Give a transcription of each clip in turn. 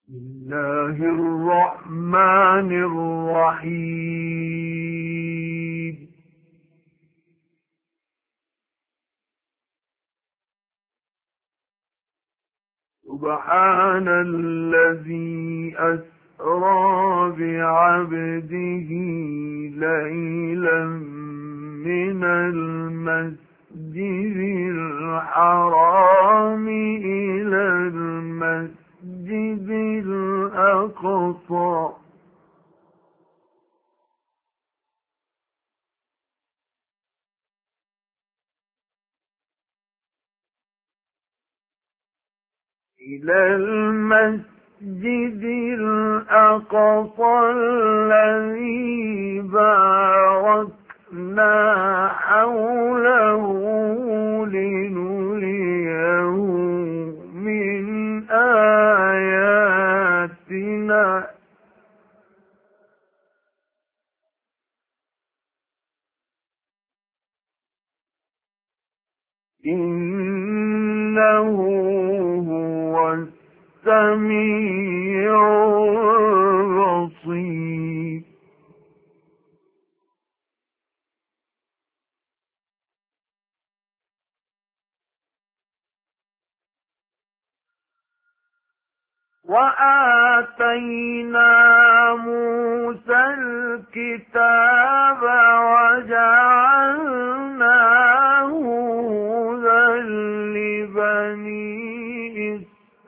بسم الله الرحمن الرحيم. سبحان الذي أسرى بعبده ليلا من المسجد الحرام إلى المسجد الأقصى الذي باركنا حوله لنريه من آياتنا إنه هو السميع البصير. وآتينا موسى الكتاب وجعلناه هدى لبني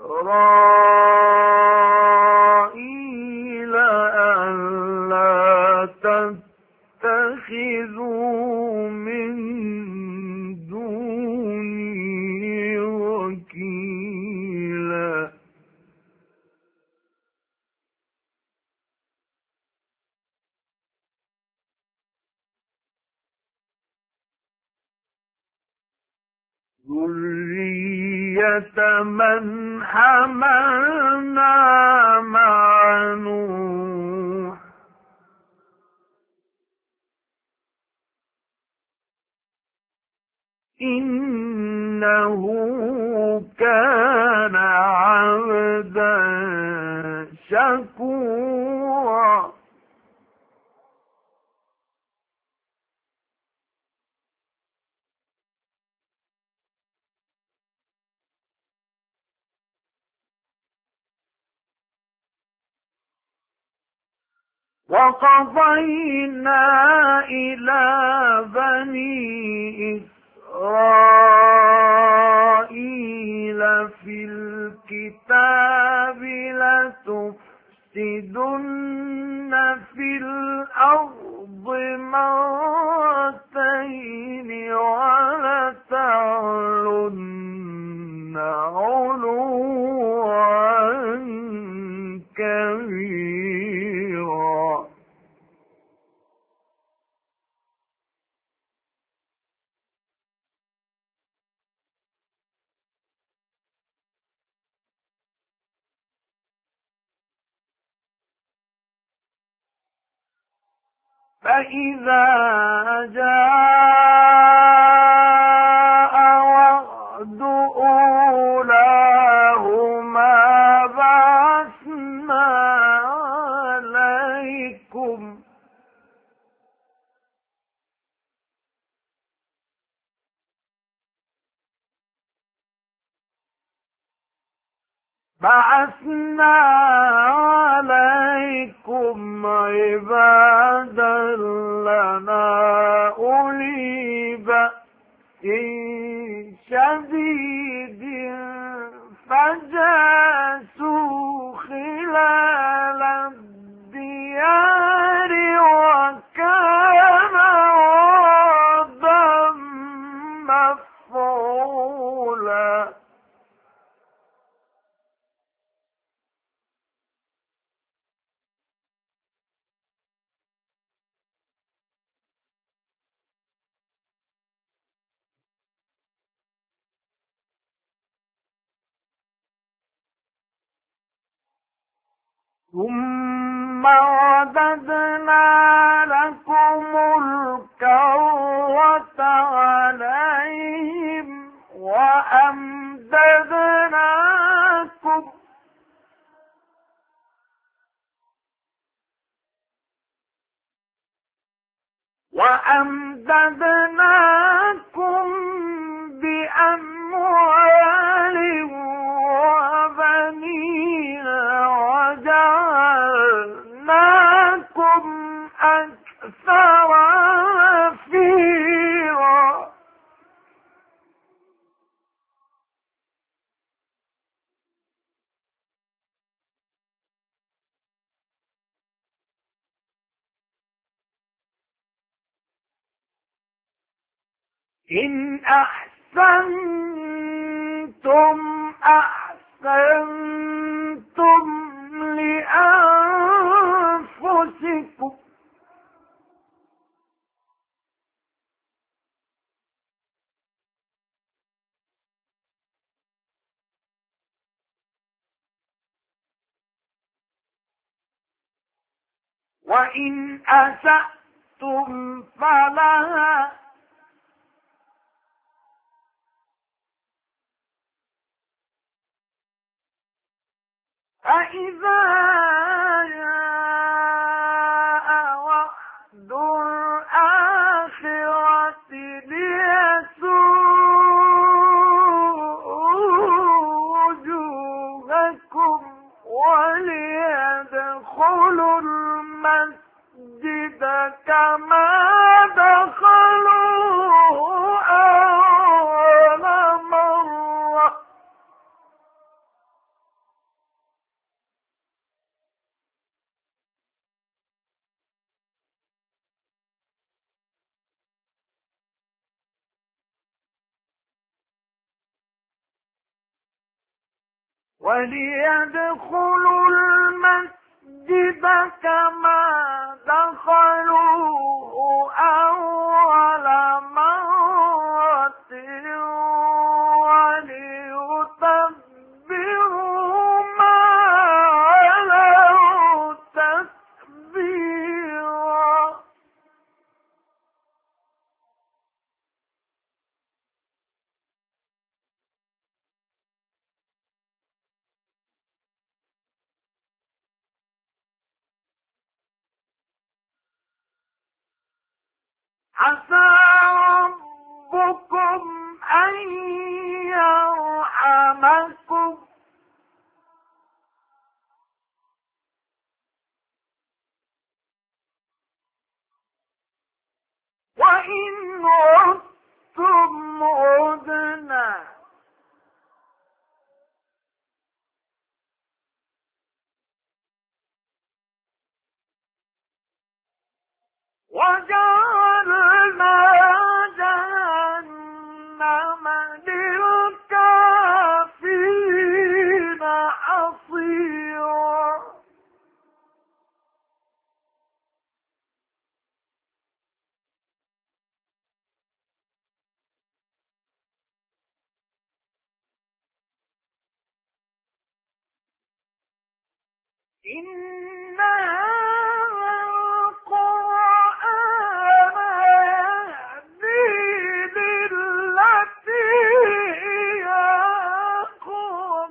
إسرائيل ألا تتخذوا من دوني وكيلا. ذرية من حملنا مع نوح إنه كان عبدا شكورا. وقضينا إلى بني إسرائيل في الكتاب لتفسدن في الأرض مرتين ولتعلن علوا كبيرا. فإذا جاء وعد أولاهما بعثنا عليكم عبادا لنا أولي بأس شديد فجاسوا خلال الديار وكان وعدا مفعولا. ثم رددنا لكم الكرة عليهم وأمددناكم وأمددناكم بأموال وبنين وجعلناكم أكثر نفيرا. إن أحسنتم أحسنتم لأنفسكم وإن أسأتم فلها فإذا جاء وعد الآخرة ليسوءوا وجوهكم وليدخلوا المسجد كما دخلوه أول مرة وليدخلوا المسجد كما دخلوه أول مرة وليتبروا ما علوا تتبيرا. عسى ربكم أن يرحمكم وإن عدتم عدنا وجعلنا جهنم للكافرين حصيرا. إن هذا القرآن يهدي للتي هي أقوم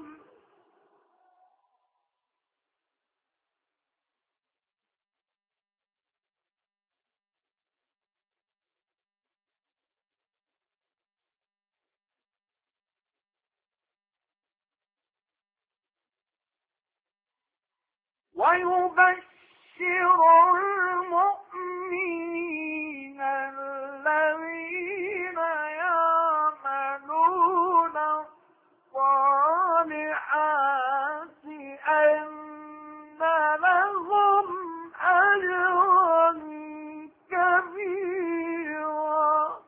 ويبشر المؤمنين الذين يعملون الصالحات أن لهم أجرا كبيرا.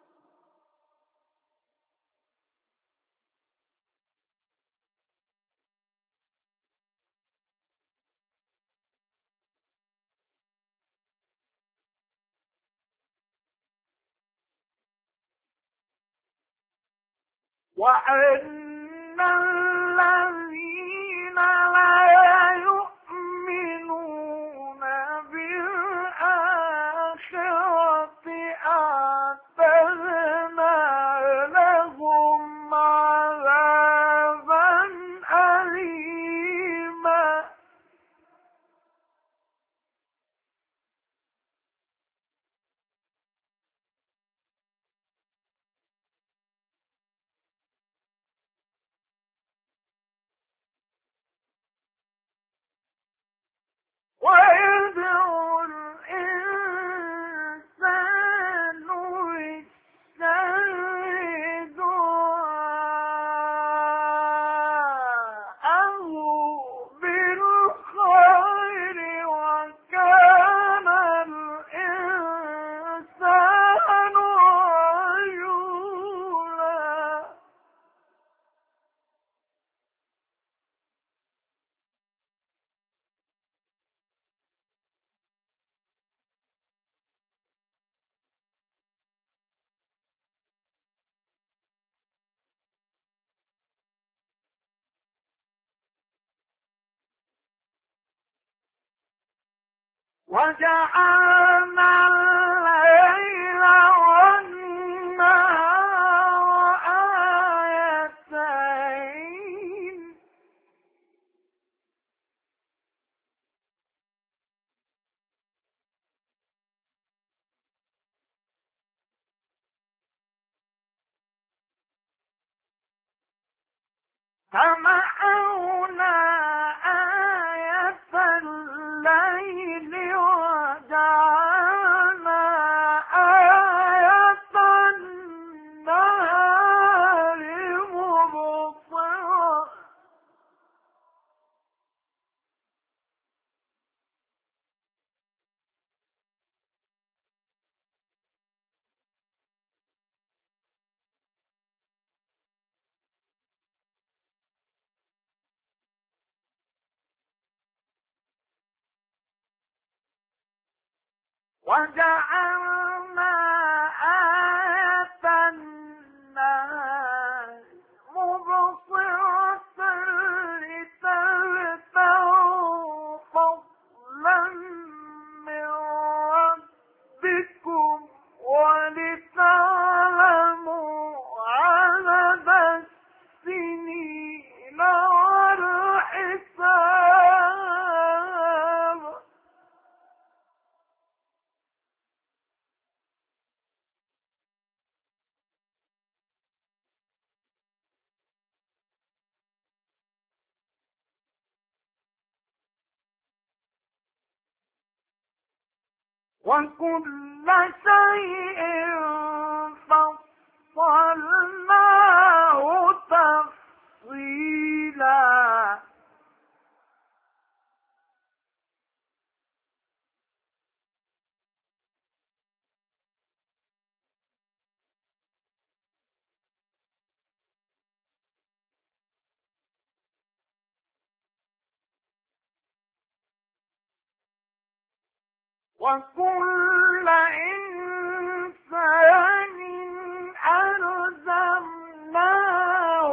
وأن الذين لا يؤمنون بالآخرة أعتدنا لهم عذابا أليما. وجعلنا الليل والنهار آيتين فمحونا آية الليل وجعلنا آية النهار مبصرة وجعلنا آية النهار مبصرة لتبتغوا فضلا من ربكم ولتعلموا عدد السنين والحساب وكل شيء فصلناه تفصيلا وكل إنسان ألزمناه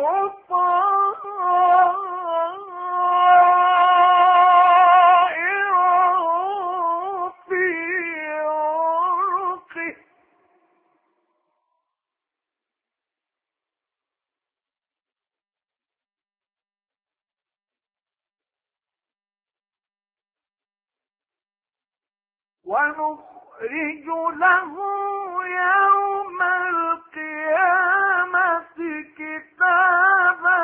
طائره في عنقه ونخرج له يوم القيامة كتابا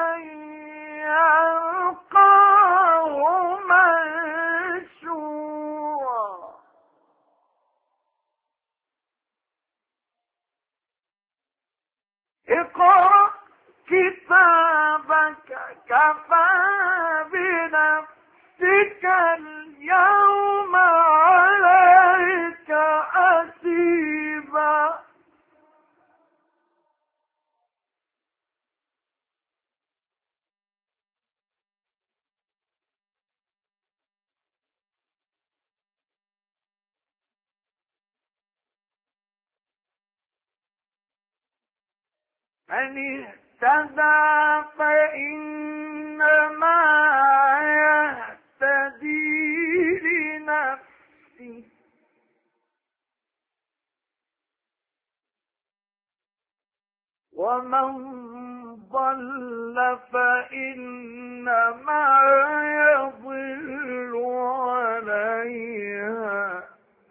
يلقاه منشورا اقرأ كتابك كفى بنفسك اليوم عليك حسيبا من اهتدى فإنما يهتدي لنفسه ومن ضل فإنما يضل عليها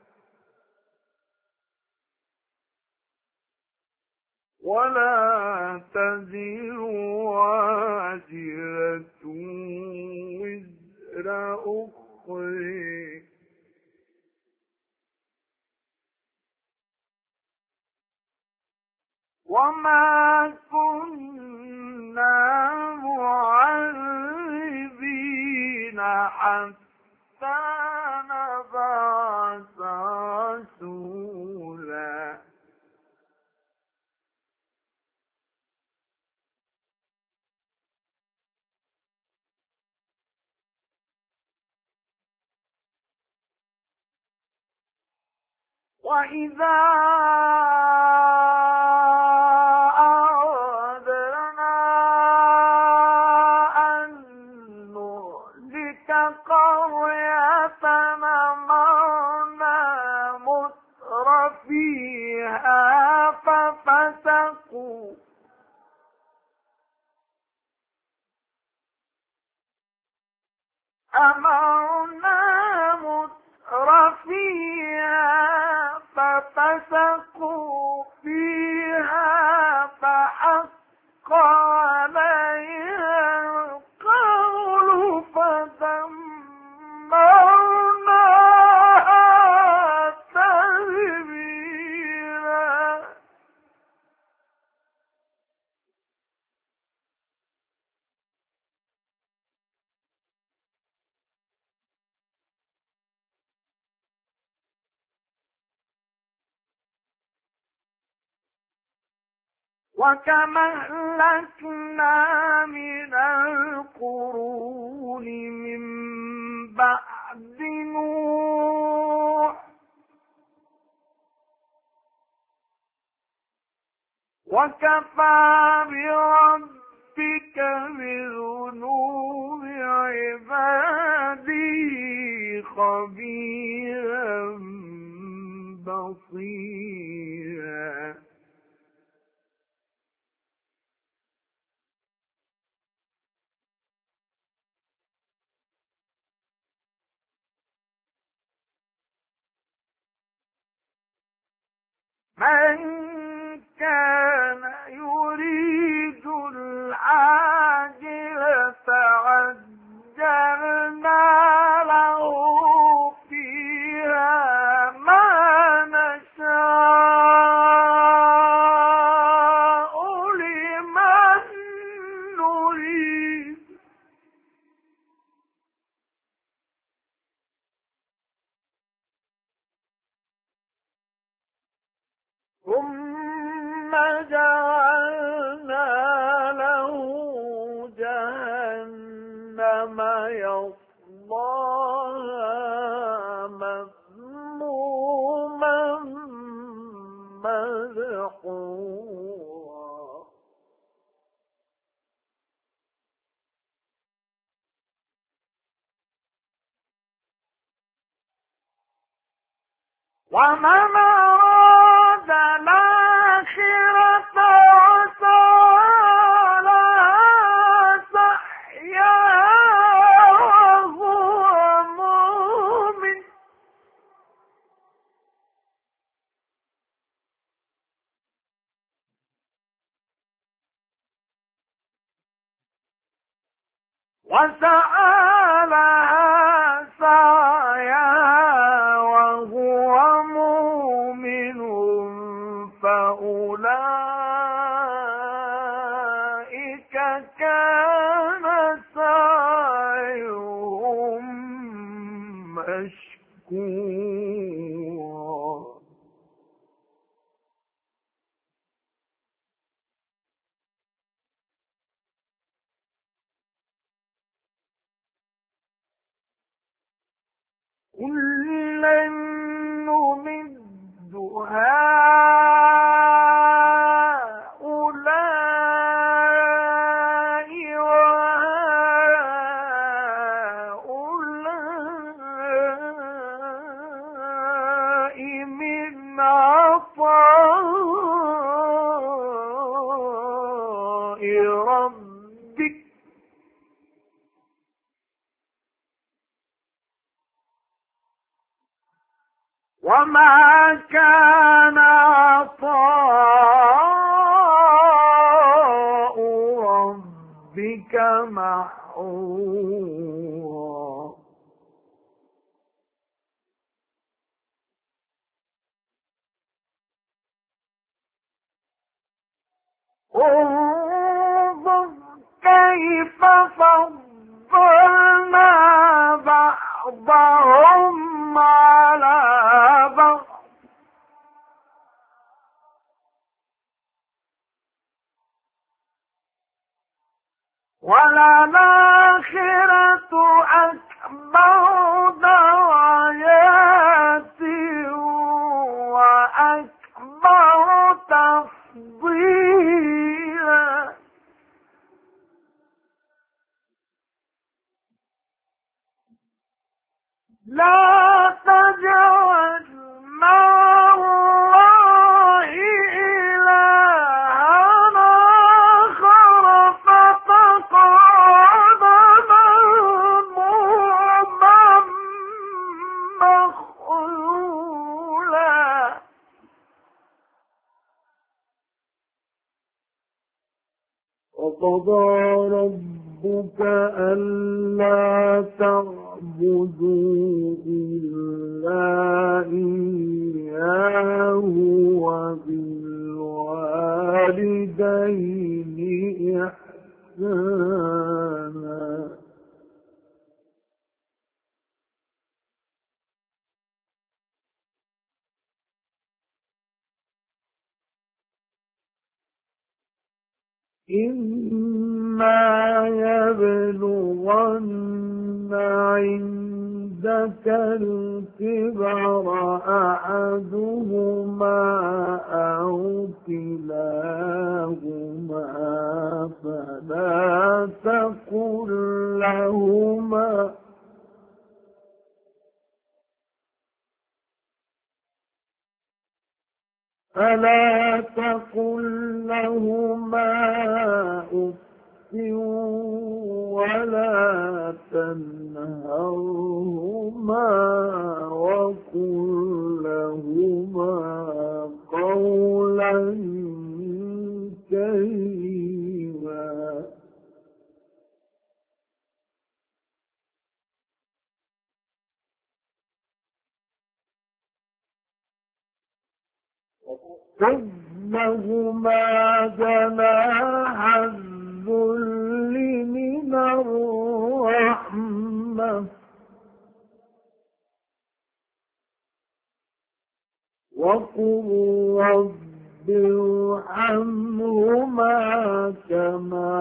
ولا تزر وازرة وزر أخرى وما كنا معذبين حتى نبعث رسولا وإذا أردنا أن نهلك قرية أمرنا أمرنا مترفيها ففسقوا فيها فحق عليها القول فدمرناها تدميرا. وكما أهلكنا من القرون من بعد نوح وكفى بربك بذنوب عباده خبيرا بصيرا. من كان يريد العاجلة عجلنا له فيها ما نشاء لمن نريد ثم جعلنا له جهنم يصلاها مذموما مدحورا. ومن أراد الآخرة وسعى لها سعيها وهو مؤمن فأولئك كان سعيهم مشكورا. كلا نمد هؤلاء وهؤلاء من عطاء ربك وما كان عطاء ربك محظورا. انظر كيف فضلنا بعضهم على بعض وللآخرة أكبر درجات وأكبر تفضيلا. لا تجعل مع الله إلها آخر فتقعد مذموما وقضى ربك ألا تعبدوا إلا إياه وبالوالدين إحسانا إما يبلغن عندك الكبر أحدهما أو كلاهما فلا تقل لهما أف ولا تنهرهما وقل لهما قولا كريما خذ لهما جناح الذل من الرحمة وقل رب ارحمهما كما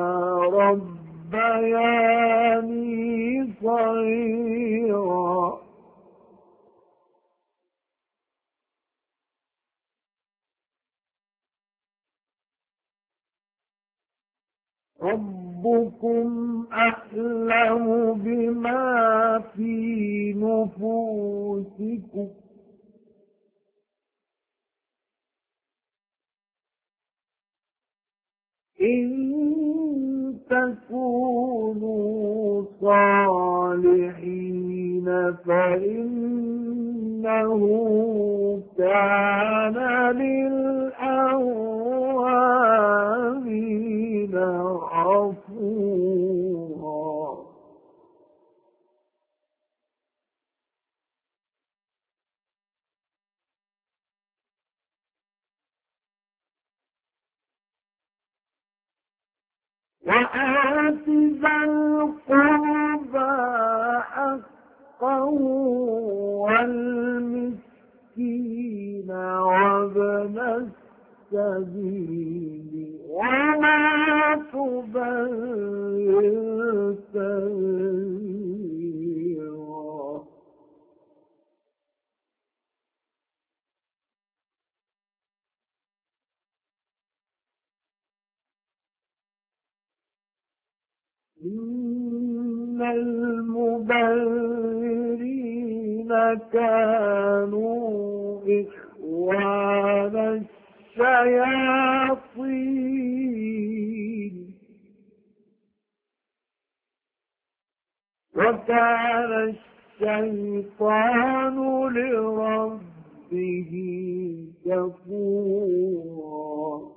ربياني صغيرا ربكم أعلم بما في نفوسكم إن تكونوا صالحين فإنه كان للأوابين غفورا وآت ذا القربى حقه والمسكين وابن السبيل ولا تبذر تبذيرا إن المبذرين كانوا إخوان الشياطين وكان الشيطان لربه كفورا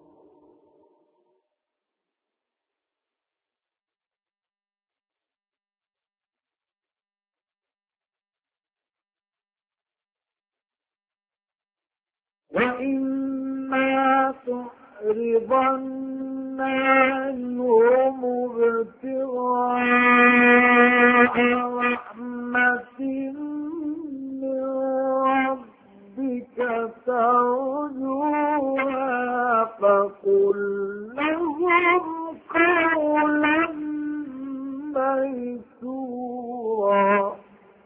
وإما تعرضن عنهم ابتغاء رحمة من ربك ترجوها فقل لهم قولا ميسورا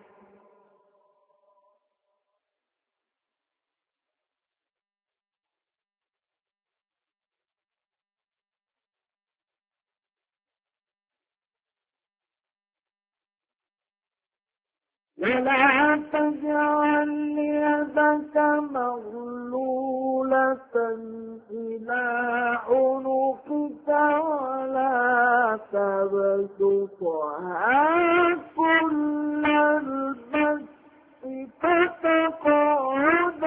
ولا تجعل يدك مغلولة إلى عنقك ولا تبسطها كل البسط فتقعد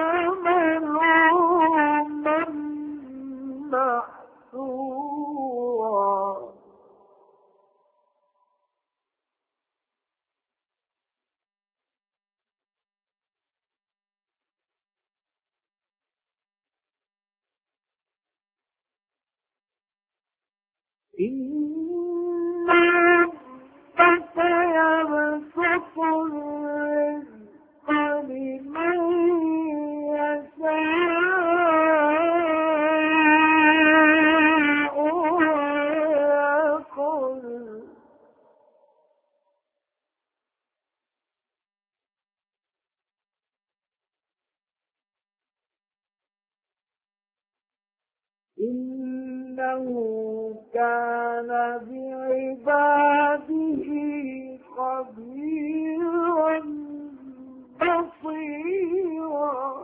ملوما محسورا إن ربك يبسط الرزق لمن يشاء ويقدر إنه كان بعباده خبيرا بصيرا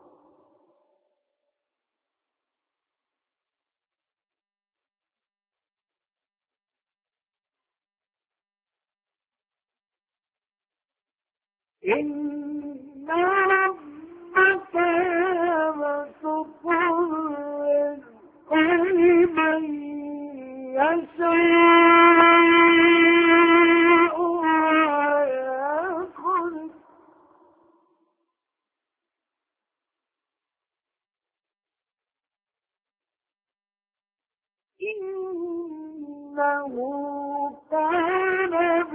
إن ربك يبسط الرزق لمن يشاء ويقدر إنه كان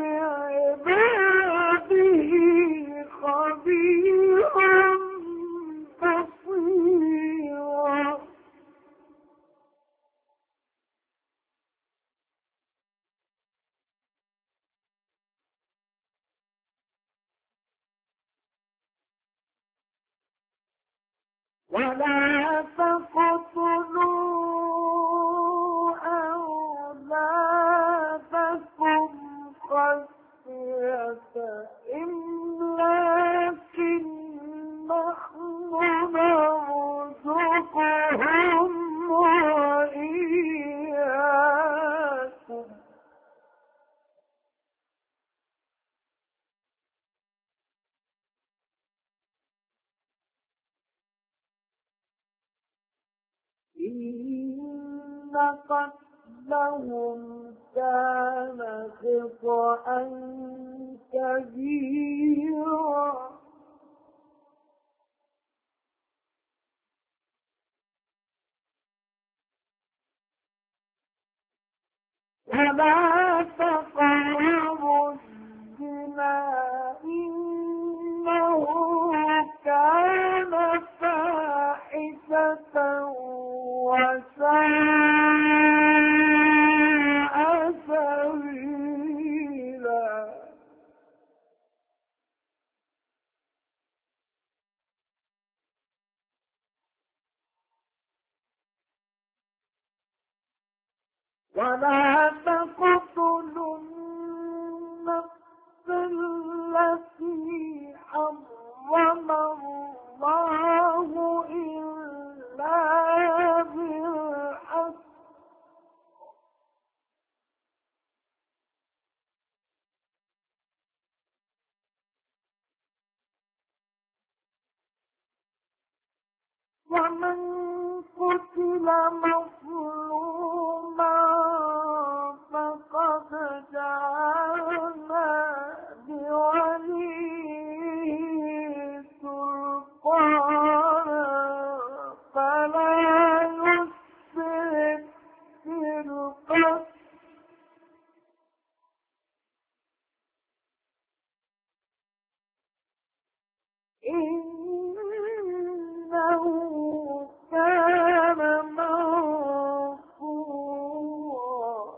بعباده خبيرا بصيرا ولا تقتلوا أولادكم خشية إملاق نحن نرزقهم وإياكم إن قتلهم كان خطأ كبيرا ولا تقربوا الزنا إنه كان فاحشة وساء سبيلا ولا تقتلوا النفس التي حرم الله إلا بالحق ومن قتل مظلوما فقد جعلنا لوليه سلطانا فلا يسرف في القتل إنه كان منصورا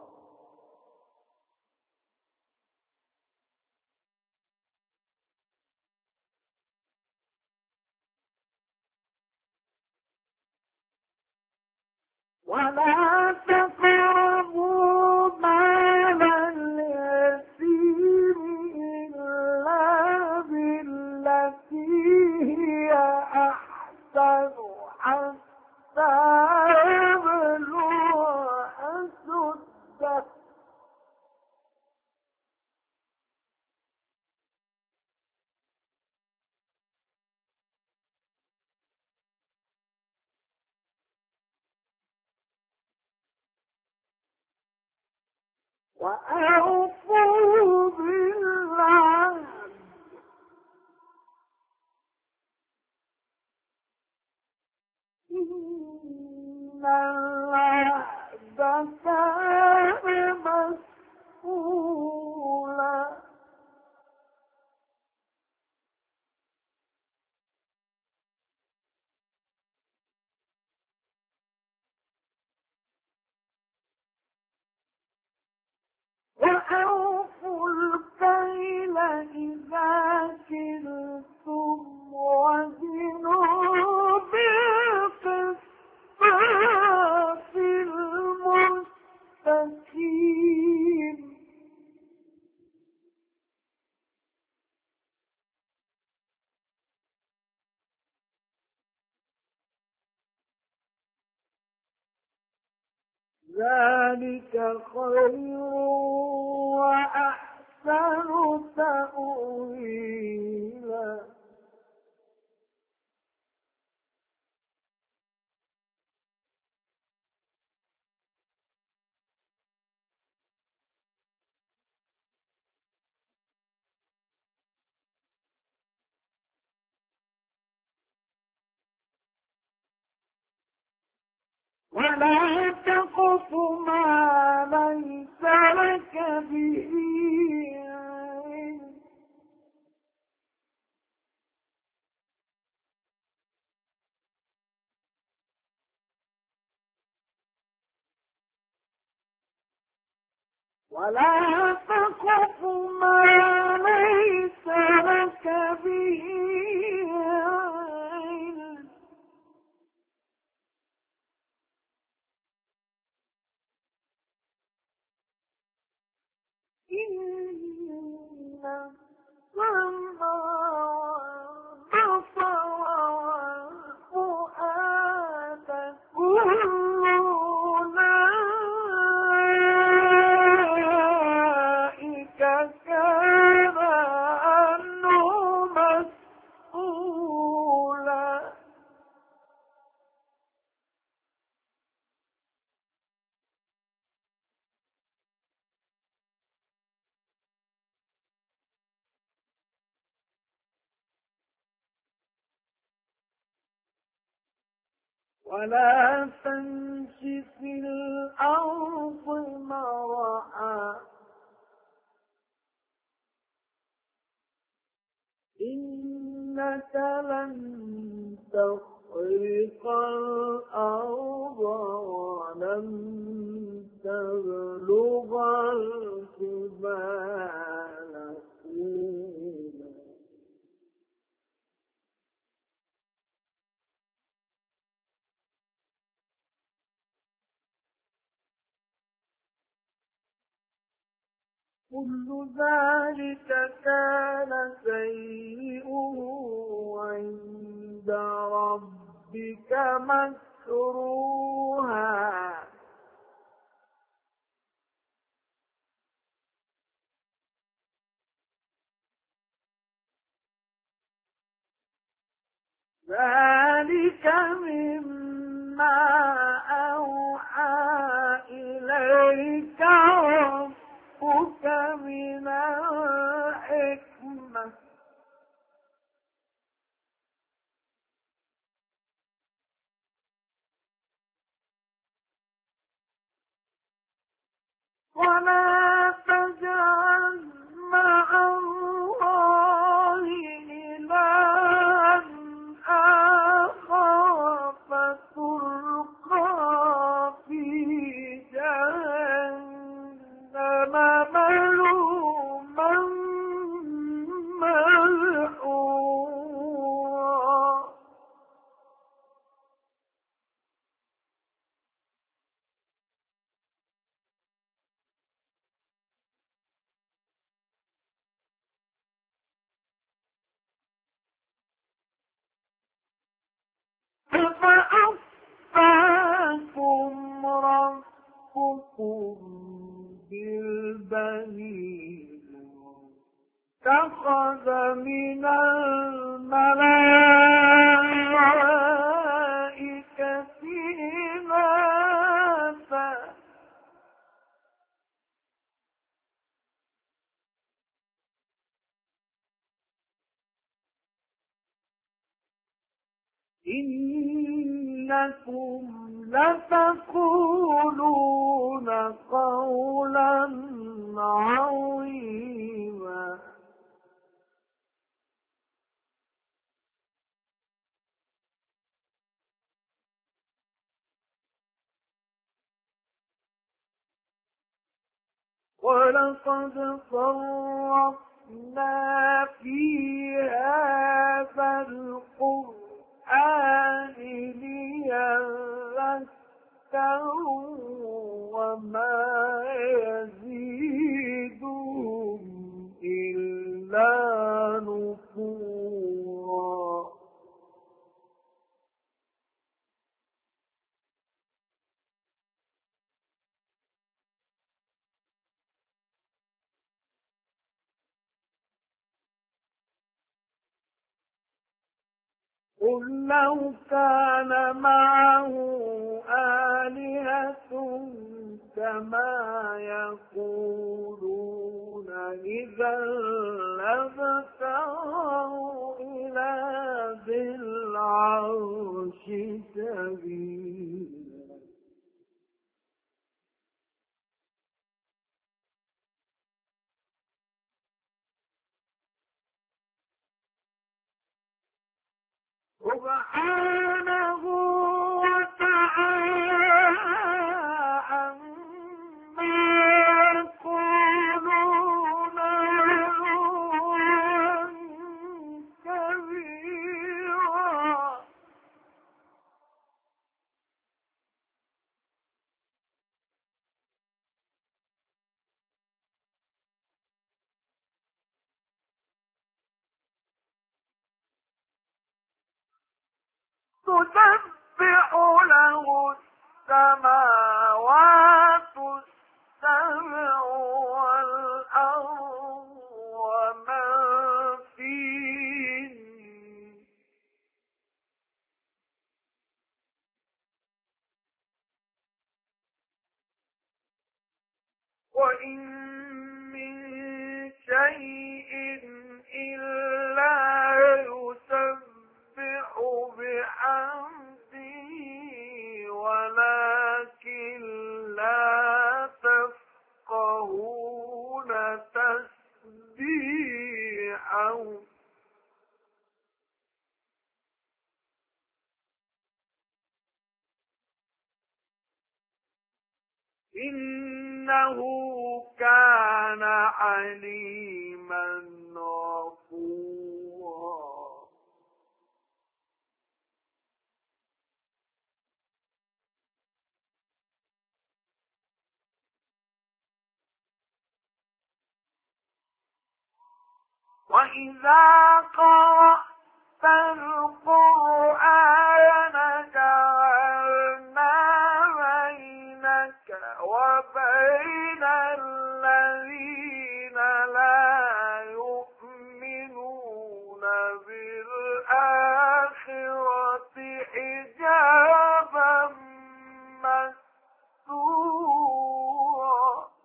ولا تقربوا مال اليتيم إلا بالتي هي أحسن حتى يبلغ أشده وأوفوا بالعهد إن العهد كان ذلك خير وأحسن تأويلا. ولا تقف ما ليس لك به علم. ولا تقف ما ليس لك به علم. إن السمع والبصر والفؤاد كل أولئك كان عنه مسؤولا. ولا تمش في الأرض مرحا إنك لن تخرق الأرض ولن تبلغ الجبال طولا. كل ذلك كان سيئه عند ربك مكروها. ذلك مما أوحى إليك ربك من الحكمة. ولا تجعل مع الله إلها آخر فتلقى في جهنم ملوما مدحورا. فأصفاكم ربكم بالبنين اتخذ من الملائكة إناثا. إنكم لتقولون قولا عظيما. ولقد صرفنا في هذا القرآن ليذكروا وما يزيدهم إلا نفورا. قل لو كان معه آلهة كما يقولون إذا لابتغوا إلى ذي العرش سبيلا سبحانه وتعالى عما يقولون علوا كبيرا تسبح له السماوات السبع والأرض ومن فيهن وإن من شيء إلا يسبح بحمده ولكن لا تفقهون تسبيحهم إنه كان عليما غفورا وإذا قرأت القرآن جعلنا بينك وبين الذين لا يؤمنون بالآخرة حجابا مستورا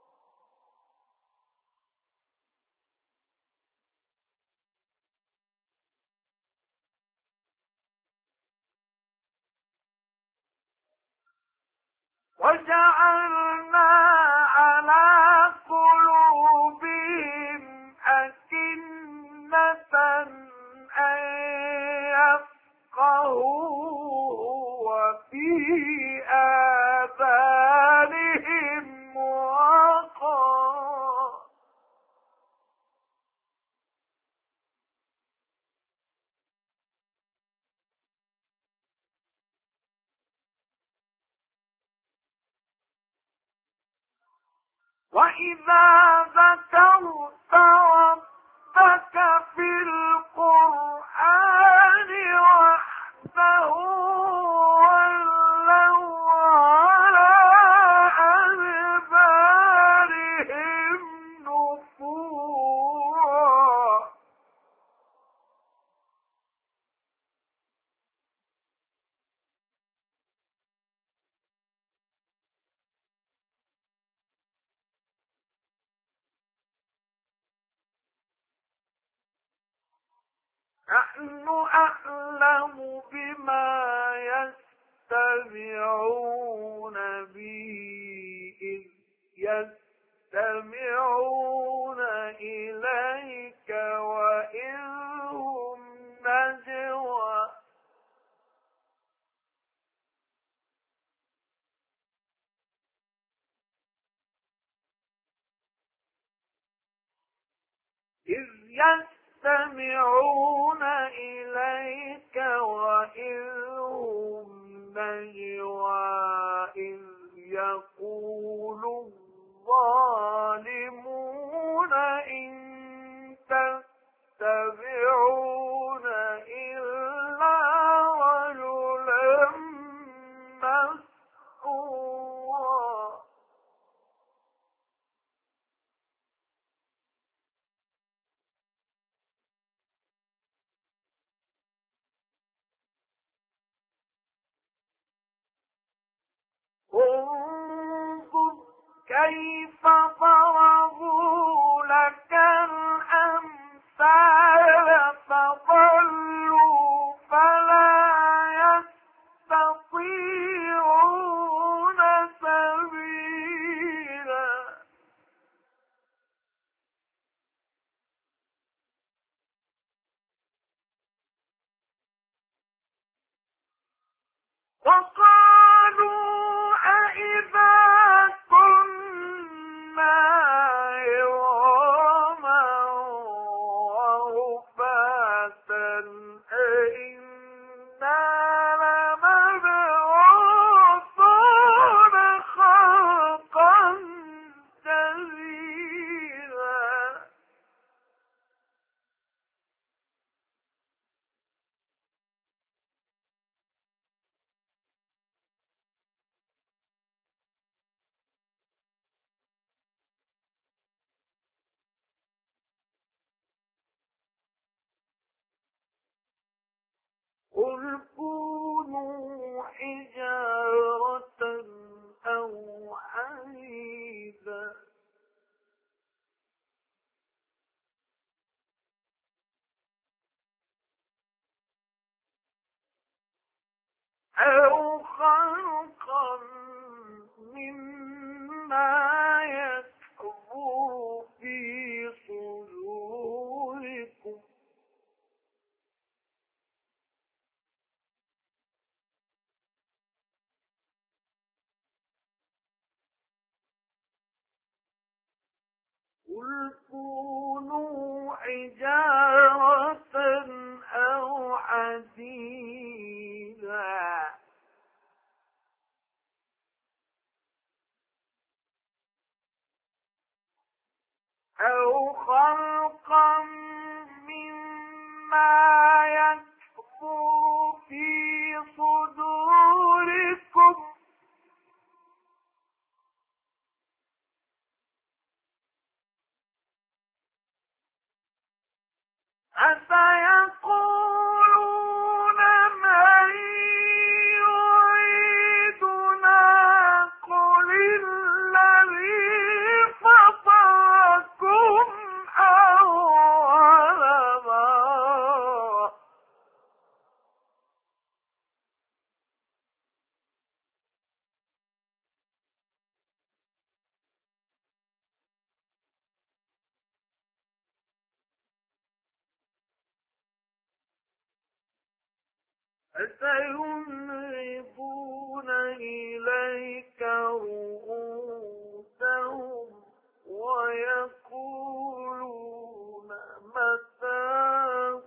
وجعلنا على قلوبهم أكنة أن يفقهوه وفي آذانهم وقرا وإذا ذكرت ربك في القرآن وحده ولوا على أدبارهم نفورا نحن أعلم بما يستمعون به إذ يستمعون إليك وإذ هم نجوى يستمعون إليك وإذ هم نجوى إذ يقول الظالمون إن تتبعون إلا رجلا مسحورا كيف ضربوا لك الأمثال فضلوا فلا يستطيعون سبيلا وقالوا أإذا كنا عظاما ورفاتا أإنا لمبعوثون خلقا جديدا قل كونوا حجارة أو حديدا أو خلقا مما يكبر في صدوركم قل كونوا حجارة أو حديدا أو خلقا مما يكبر في صدوركم فسيقولون من يعيدنا قل الذي فطركم أول مرة فسينغضون إليك رؤوسهم ويقولون متاه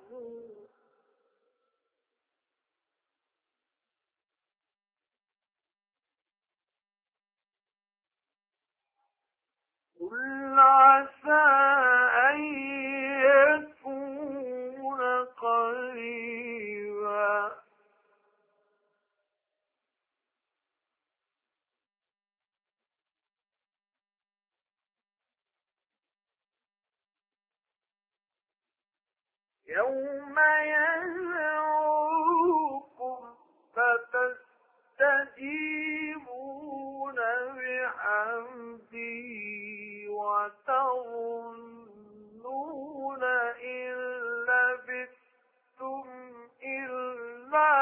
قل عسى أن يكون قريبا يوم يدعوكم فتستجيبون بحمده وتظنون إن لبثتم إلا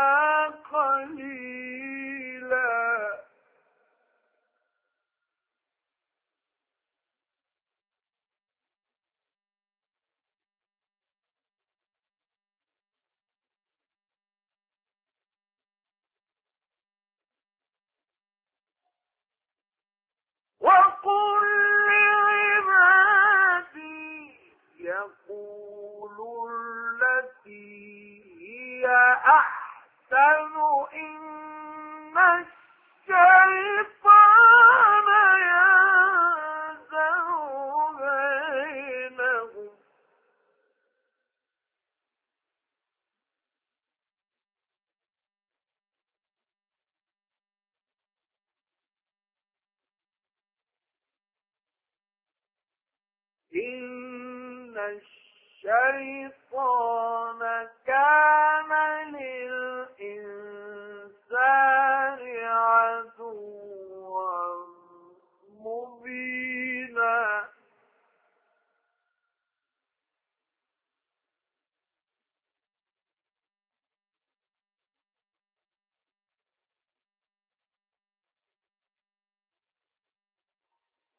قليلا وقل لعبادي يقولوا التي هي أحسن إن الشيطان ينزغ بينهم إن الشيطان كان للإنسان عدوا مبينا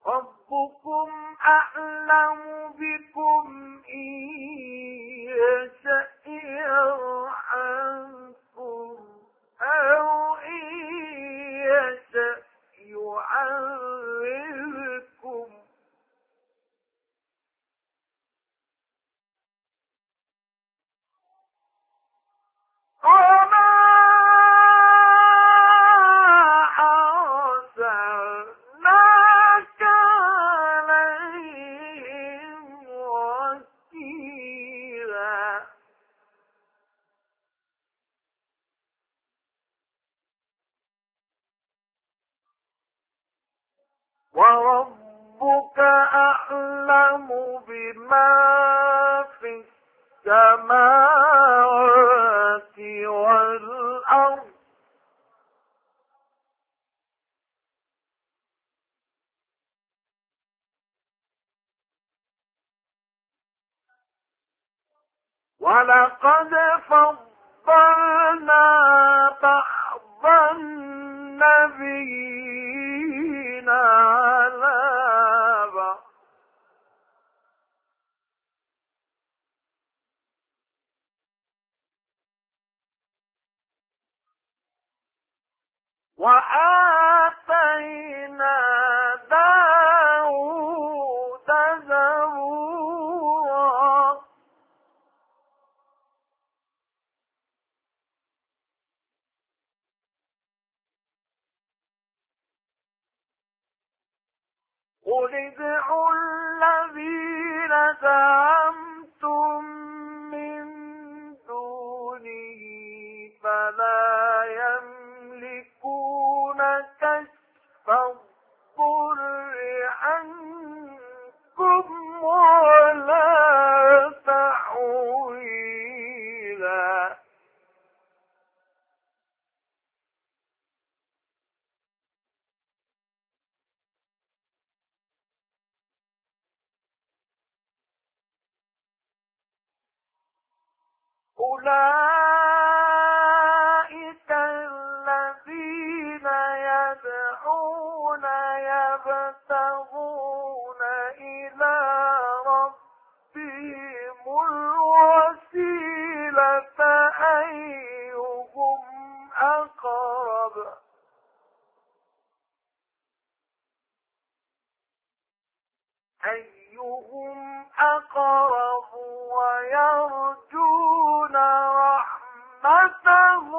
ربكم أعلم بكم إن يشأ يرحمكم أو إن يشأ يعذبكم وما أرسلناك عليهم وكيلا وربك أعلم بما في السماوات والأرض ولقد فضلنا بعض النبيين على بعض وآتينا داود زبورا قل ادعوا الذين زعمتم من دونه فلا يملكون كشف الضر عنكم ولا تحويلا أولئك الذين يدعون يبتغون إلى ربهم الوسيلة أيهم أقرب ويرجون رحمته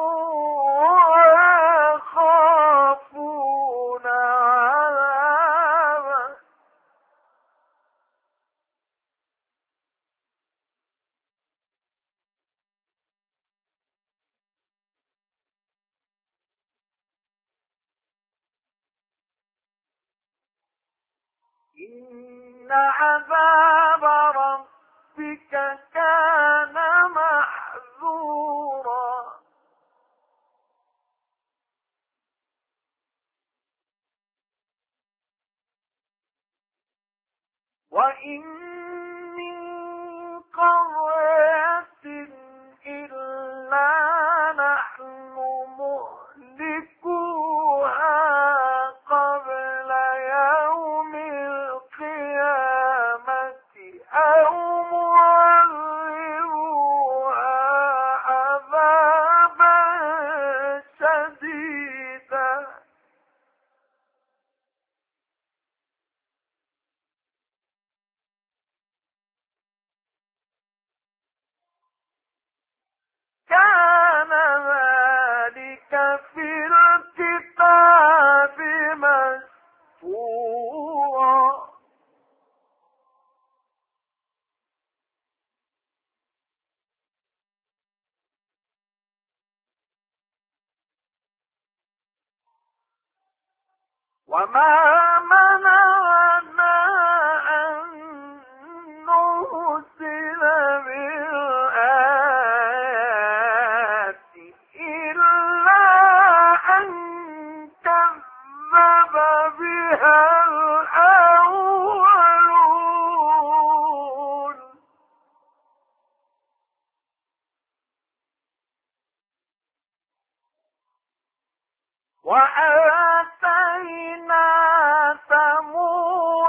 ويخافون عذابه إن عذاب ربك كان محذورا وإن من قرية إلا نحن مهلكوها قبل يوم القيامة أو معذبوها عذابا شديدا كان ذلك في الكتاب مسطورا وما منعنا أن نرسل بالآيات إلا أن كذب بها الأولون وآتينا ثمود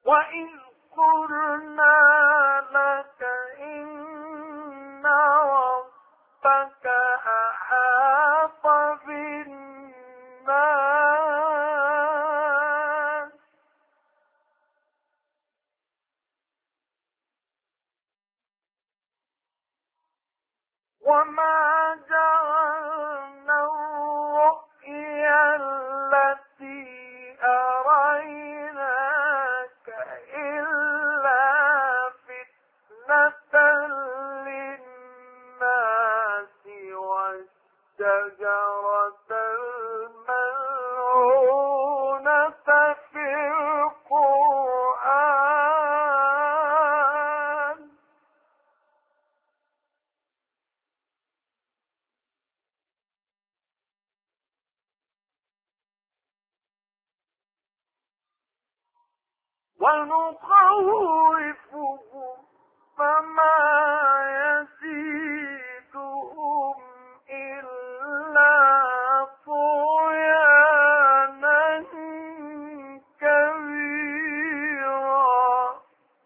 وإذ قلنا لك إن ربك أحاط بالناس وما جعلنا الرؤيا التي أريناك إلا فتنة للناس والشجرة الملعونة في القرآن ونخوفهم فما يزيدهم إلا طغيانا كبيرا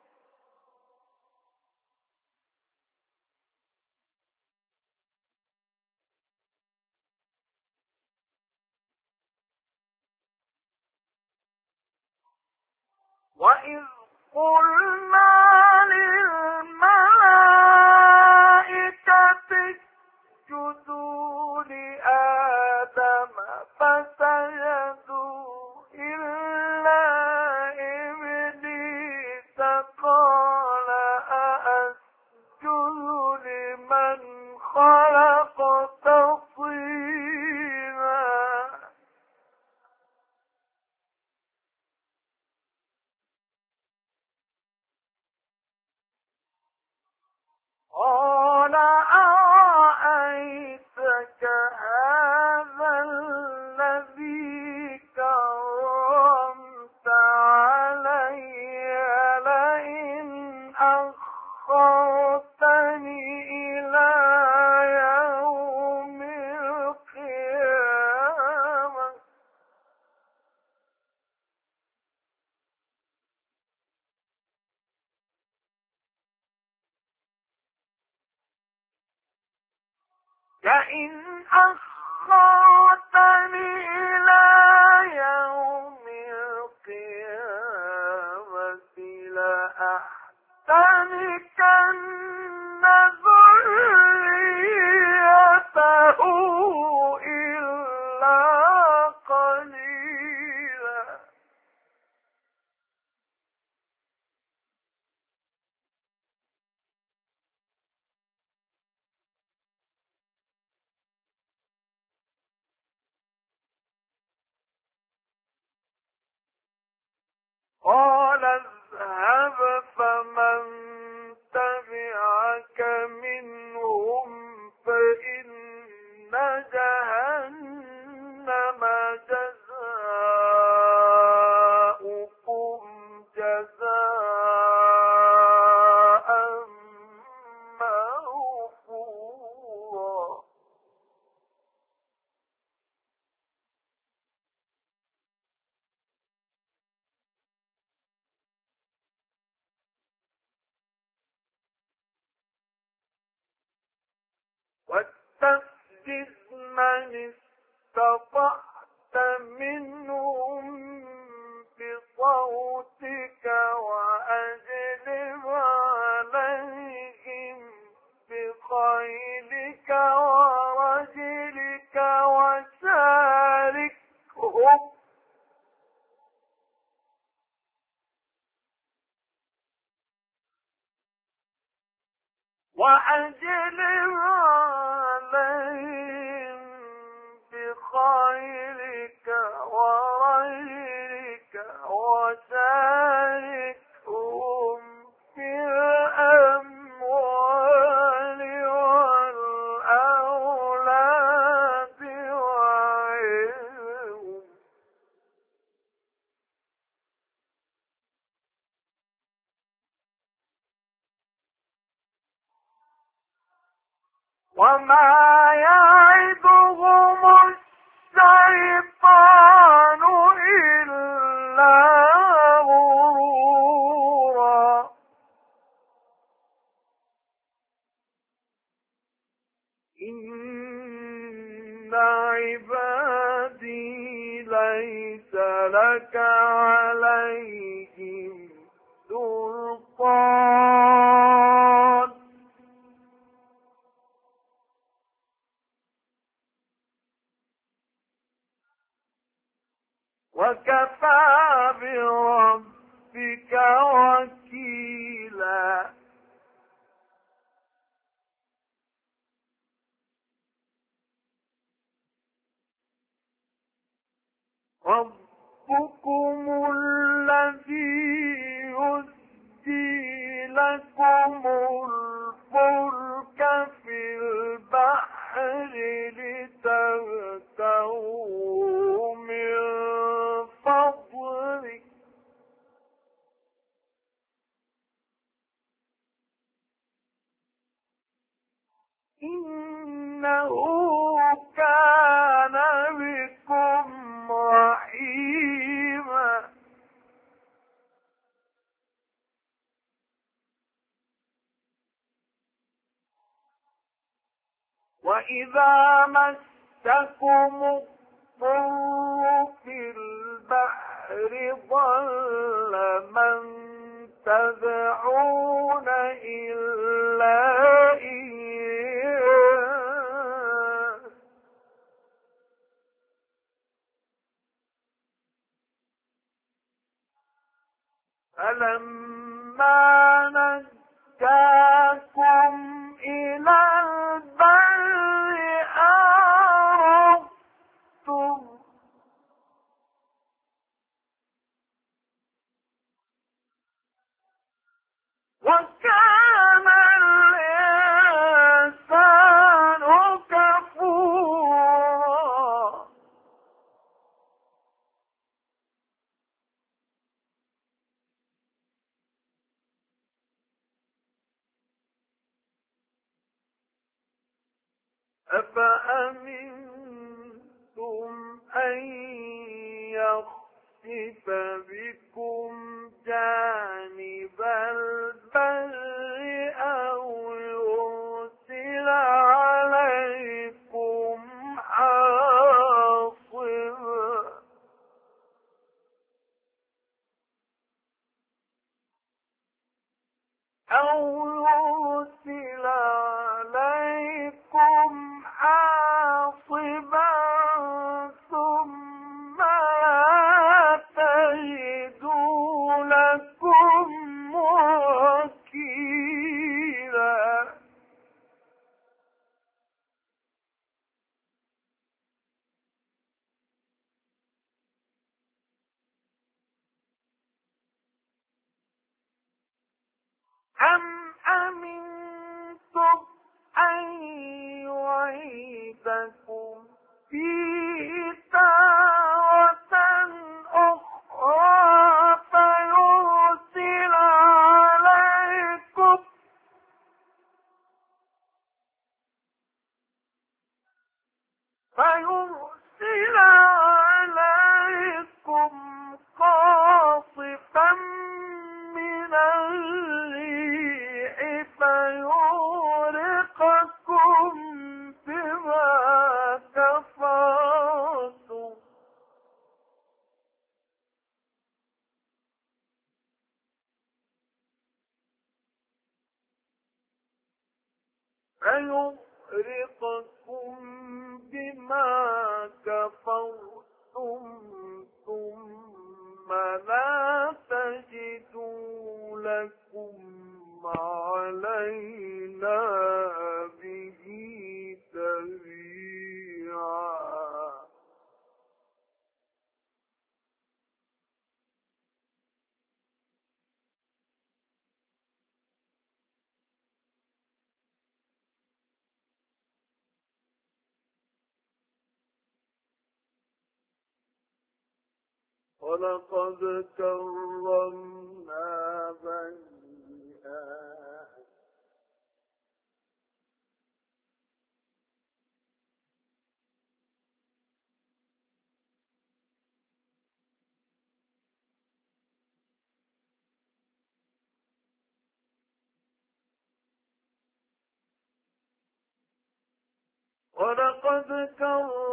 وإذ قلنا للملائكة اسجدوا لآدم فسجدوا إلا إبليس قال أأسجد لمن خلقت طينا قال أرأيتك هذا الذي كرمت علي لئن أخرتني إلى يوم القيامة لئن أخرتني إلى يوم القيامة لأحتنكن ذريته إلا قليلا قال اذهب فمن تبعك منهم فإن جهنم جزاؤكم جزاء موفورا واستفزز من استطعت منهم بصوتك وأجلب عليهم بخيلك ورجلك وشاركهم عليهم بخيلك ورجلك وشاركهم في الأموال والأولاد وعظهم وما يعدهم الشيطان إلا غرورا إن عبادي ليس لك عليهم سلطان وكفى بربك وكيلا. ربكم الذي يزجي لكم الفلك في البحر لتبتغوا من فضله إنه كان بكم رحيما. وإذا مسكم الضر في البحر ضل من تدعون إلا إياه فلما نجاكم إلى البر أعرضتم وكان الإنسان كفورا. أفأمنتم أن يخسف بكم جانب البر أو يرسل عليكم حاصبا ثم لا تجدوا لكم وكيلا. أم أمنتم أن يعيدكم فيه تارة أخرى فيرسل عليكم قاصفا من الريح فيغرقكم بما كفرتم ثم لا تجدوا لكم علينا به تبيعا. ولقد كرمنا بني آدم ولقد كرمنا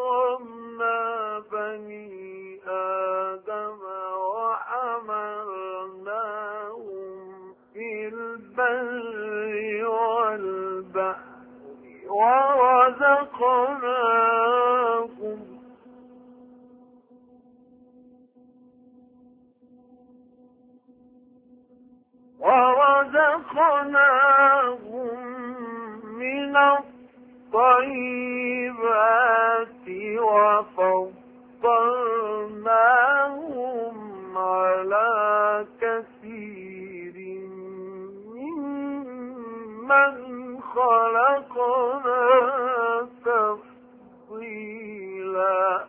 ورزقناهم من الطيبات وفضلناهم على كثير ممن خلقنا تفضيلا.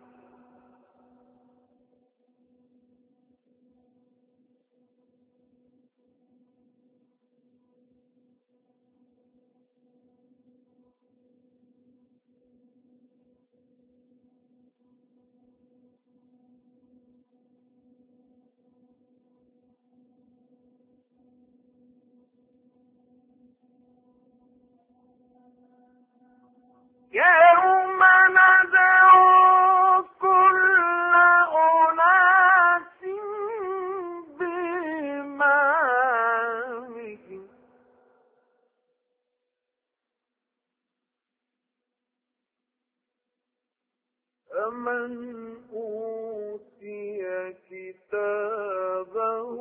يوم ندعو كل أناس بإمامهم فمن أوتي كتابه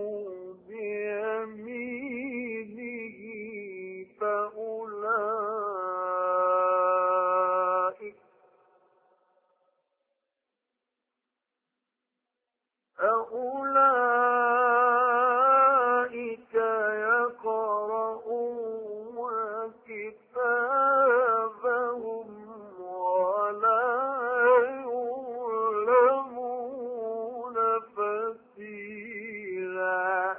بيمينه فأولئك يقرؤون كتابهم ولا يظلمون فتيلا.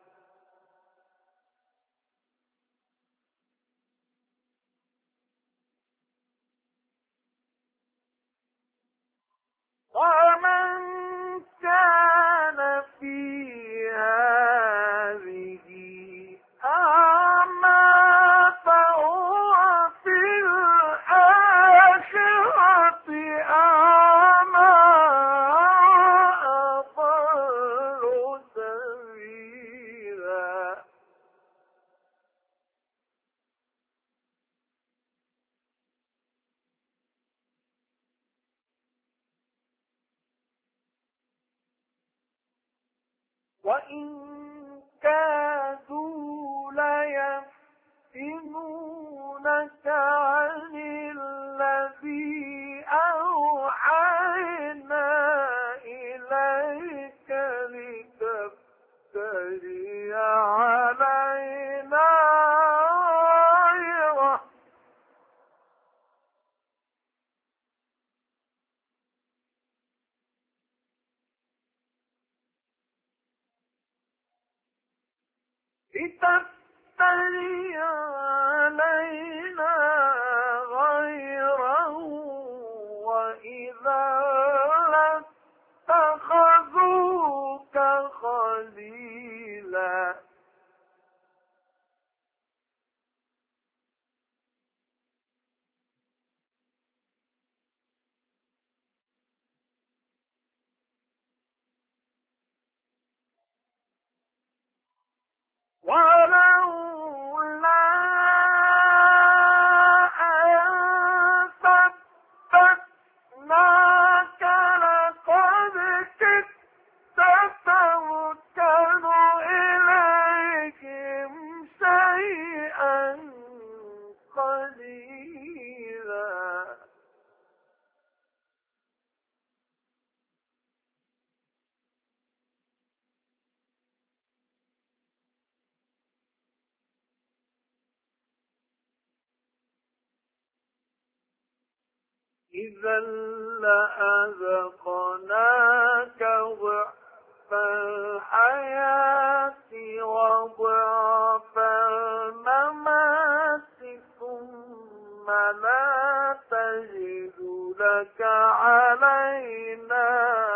ومن كان في هذه أعمى فهو في الآخرة أعمى وأضل سبيلا. وإن كادوا ليفتنونك عن الذي أوحينا إليك لتفتري علينا غيره وإذا لاتخذوك خليلا. ولولا أن ثبتناك لقد كدت تركن إليهم شيئا قليلا. إذا لأذقناك ضعف الحياة وضعف الممات ثم لا تجد لك علينا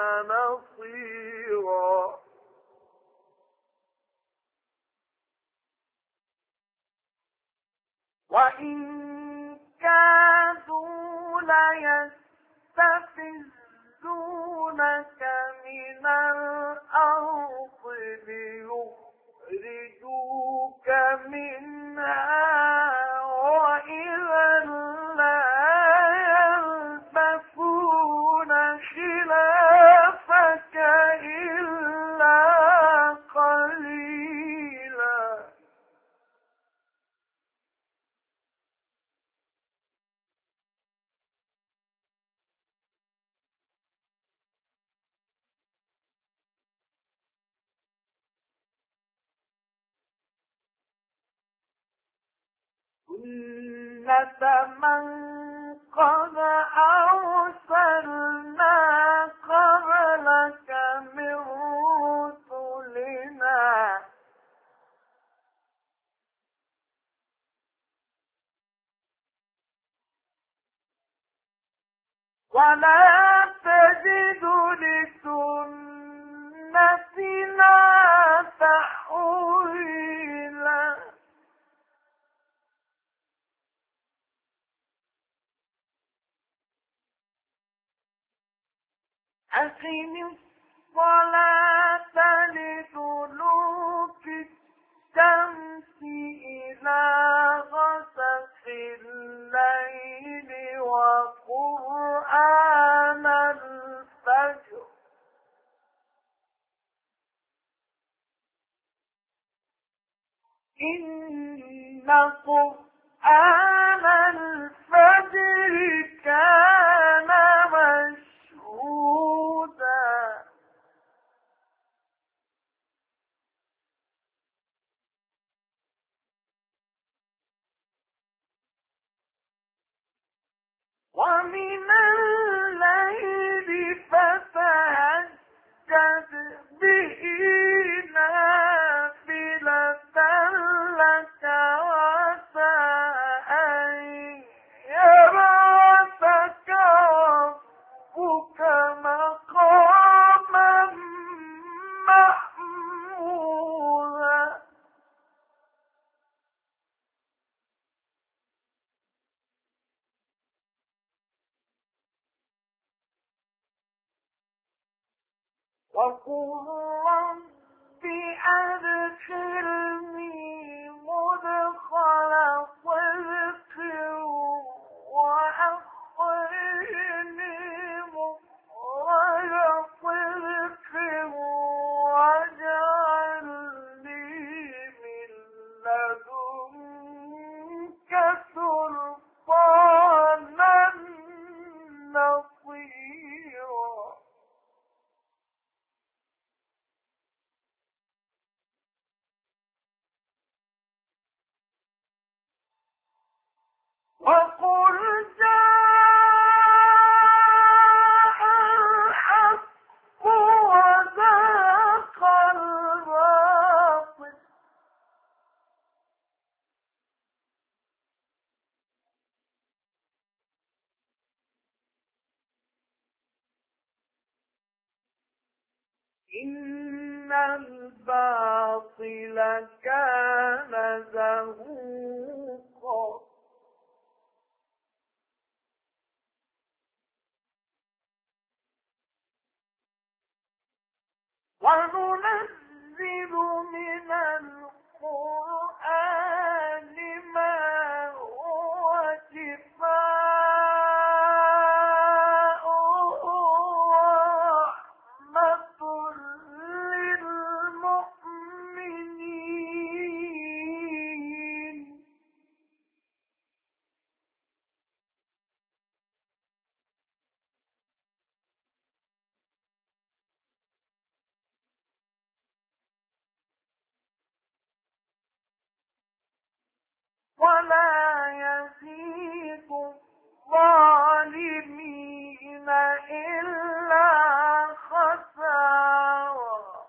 نصيرا. وإن كادوا ليستفزونك من الأرض ليخرجوك منها وإذا لا سُنَّةَ مَنْ قَدْ أَرْسَلْنَا قَبْلَكَ مِنْ رُسُلِنَا وَلَا تَجِدُ لِسُنَّتِنَا تَحْوِيلًا أقم الصلاة لدلوك الشمس إلى غسق الليل وقرآن الفجر إن قرآن الفجر كان مشهودا ومن الليل فتهجد به نافلة لك وعسى أن يبعثك ربك مقاما محمودا وقل رب أدخلني مدخل صدق وأخرجني مخرج صدق واجعل لي من لدنك سلطانا نصيرا وقل جاء الحق وزهق الباطل إن الباطل كان زهوقا وننزل من القرآن ما هو شفاء ورحمة للمؤمنين ولا يزيد الظالمين إلا خسارا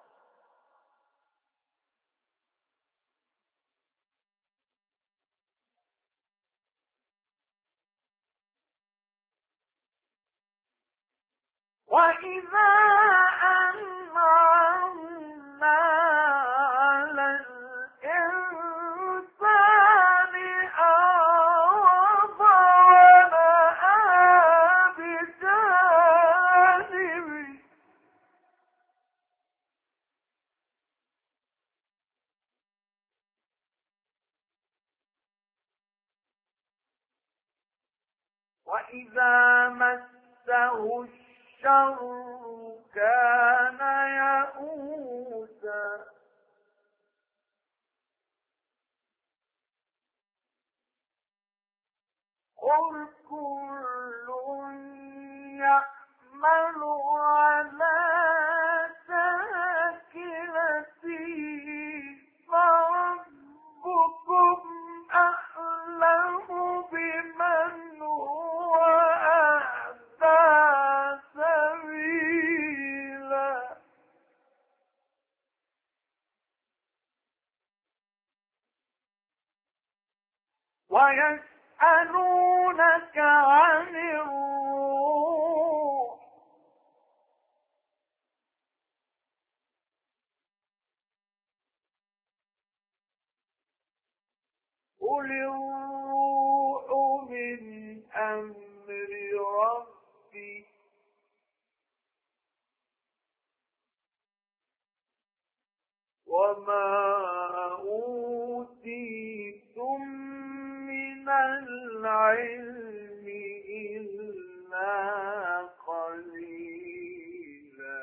وإذا أنعمنا على الإنسان أعرض ونأى بجانبه وإذا مسه الشر كان يئوسا قل كل يعمل على شاكلته فربكم أعلم الروح من أمر ربي وما أوتيتم من العلم إلا قليلا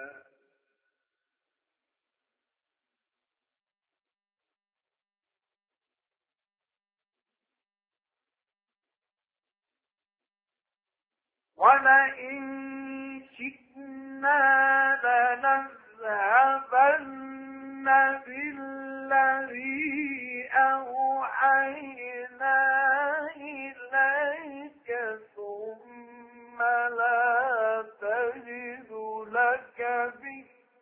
ولئن شئنا لنذهبن بالذي أوحينا إليك ثم لا تجد لك به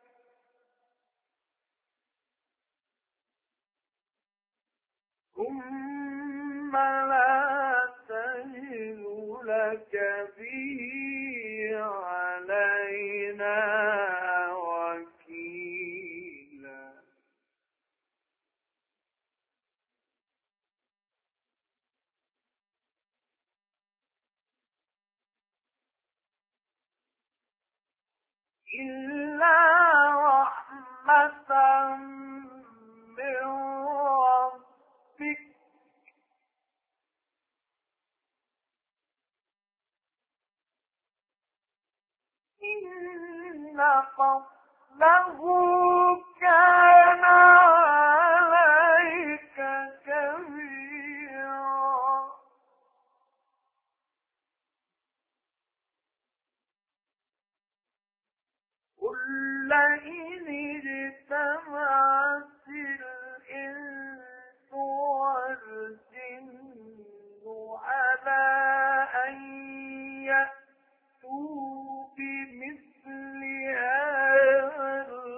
علينا وكيلا إلا رحمة من ربك إن فضله كان عليك كبيرا قل لئن اجتمعت الإنس والجن على أن يأتوا بمثل هذا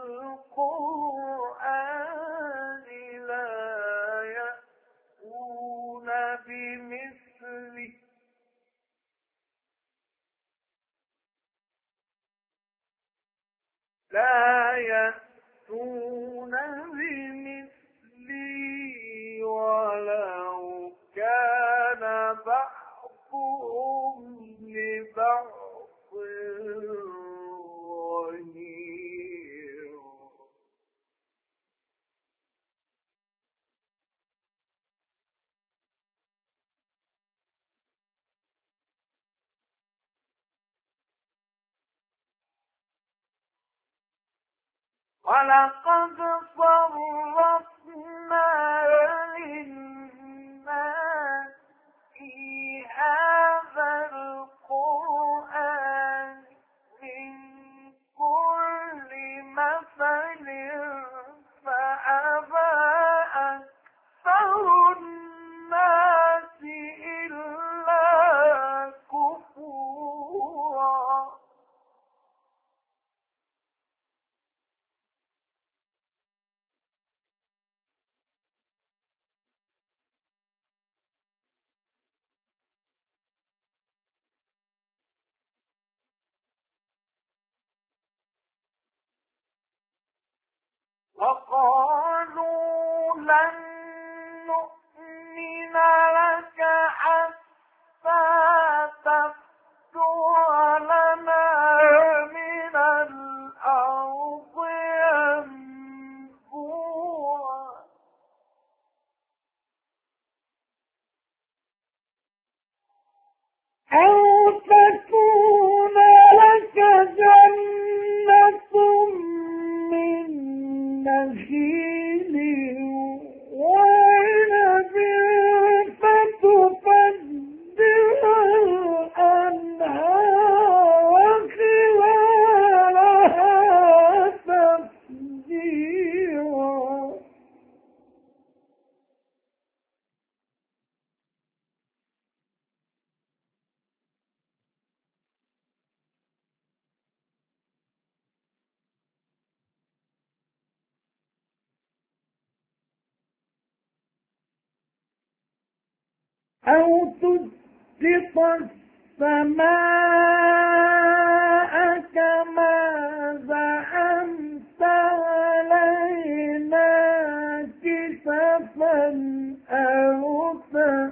القرآن لا يأتون بمثله ولو كان بعضهم لبعض ظهيرا ولقد صرفنا للناس في هذا القرآن من كل مثل فأبى أكثر الناس إلا كفورا وقالوا لن نؤمن لك حتى تفجر لنا من الأرض ينبوعا أو تكون لك جنة من نخيل وعنب فتفجر الأنهار خلالها تفجيرا أو تسقط السماء كما زعمت علينا كسفا أو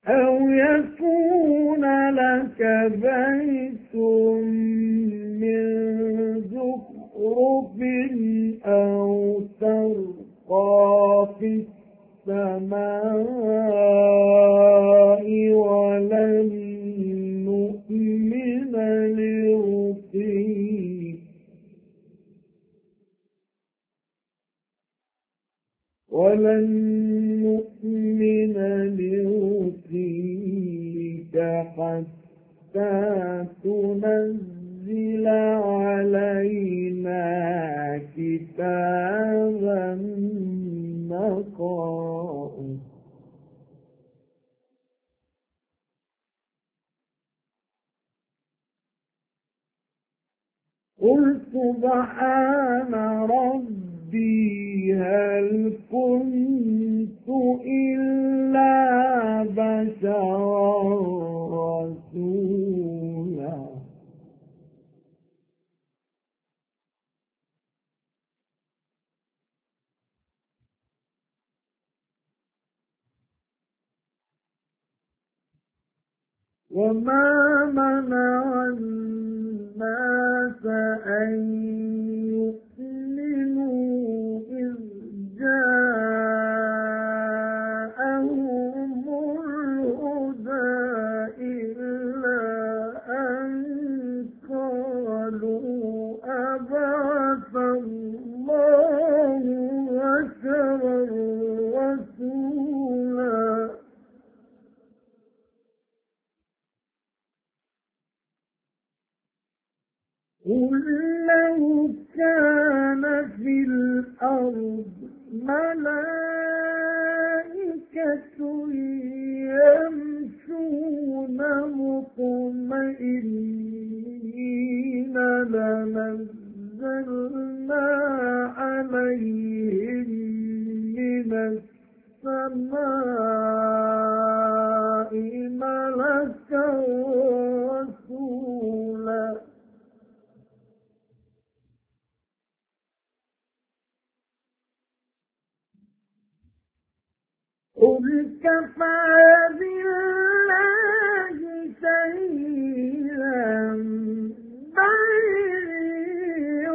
أو يكون لك بيت من زخرف أو ترقى في السماء ولن نؤمن لرقيك حتى تنزل علينا كتابا نقرأه قل سبحان ربي هل كنت إلا بشرا رسولا وما منع الناس أن يؤمنوا إذ جاءهم الهدى إلا أن قالوا أبعث الله بشرا رسولا قل لو كان في الأرض ملائكة يمشون مطمئنين لنزلنا عليهم من السماء ملكا رسولا قل كفى بالله شهيدا بيني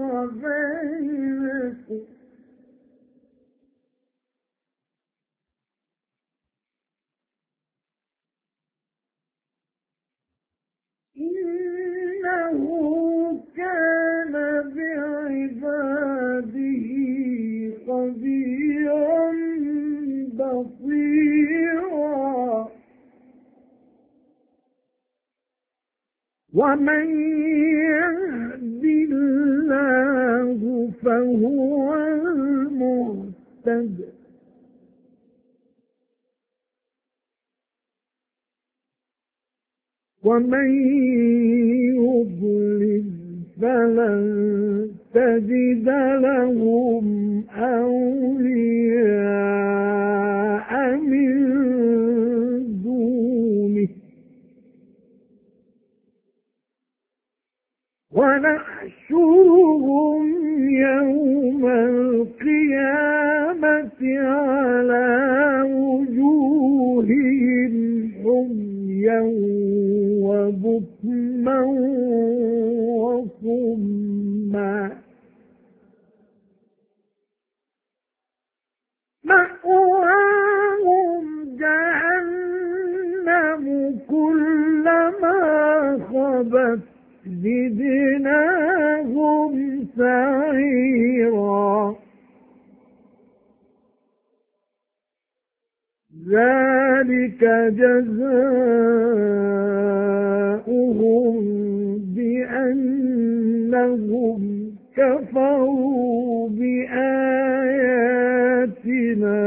وبينكم إنه كان بعباده خبيرا بصيرا ومن يهد الله فهو المهتد ومن يضلل فلن تجد لهم أولياء من دونه ونحشرهم يوم القيامة على وجوههم حميا وبكما وصما مأواهم جهنم كلما خبت زدناهم سعيرا ذلك جزاؤهم بأنهم كفروا بآياتنا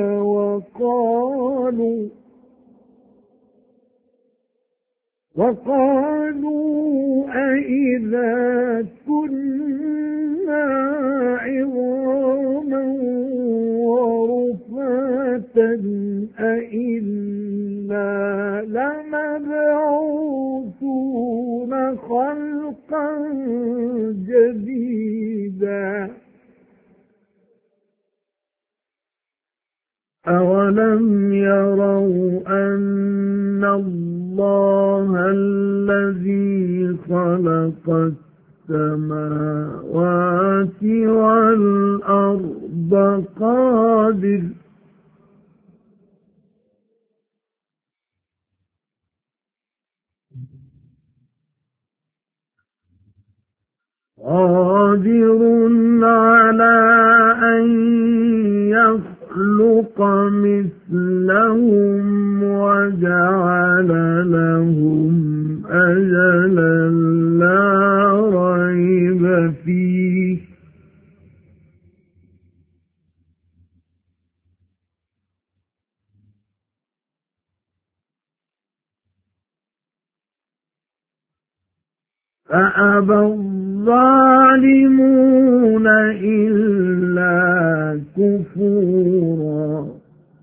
وقالوا أئذا كنا عظاما ورفاتا أئنا لمبعوثون خلقا جديدا أولم يروا أن الله الذي خلق السماوات والأرض قادر على أن يخلق مثلهم وجعل لهم أجلا لا ريب فيه فأبى الظالمون إلا كفورا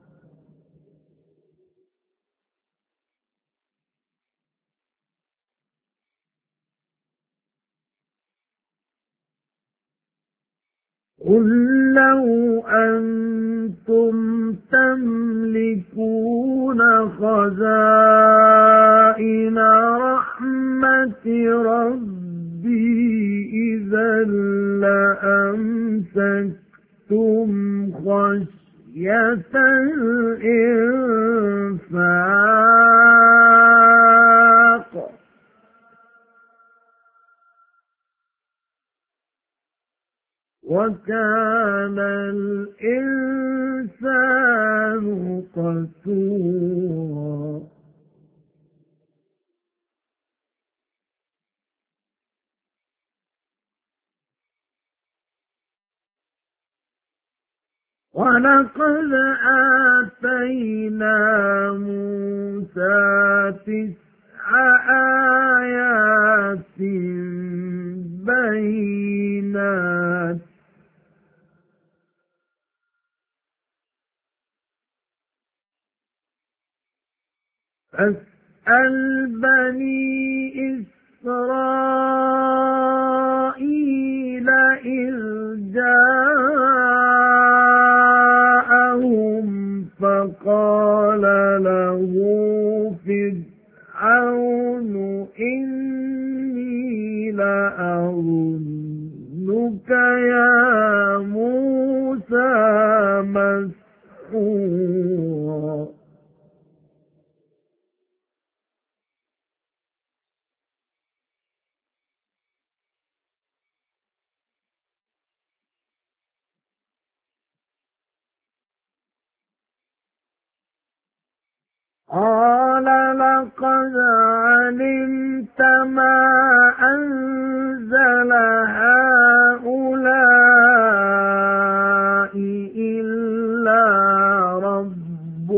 قل لو أنتم تملكون خزائن رحمة ربي إذا لأمسكتم خشية الإنفاق وكان الإنسان قتورا ولقد آتينا موسى 9 آيات بينات فاسأل بني إسرائيل إذ جاءهم فقال له فرعون إني لأظنك يا موسى مسحورا قال لقد علمت ما أنزل هؤلاء إلا رب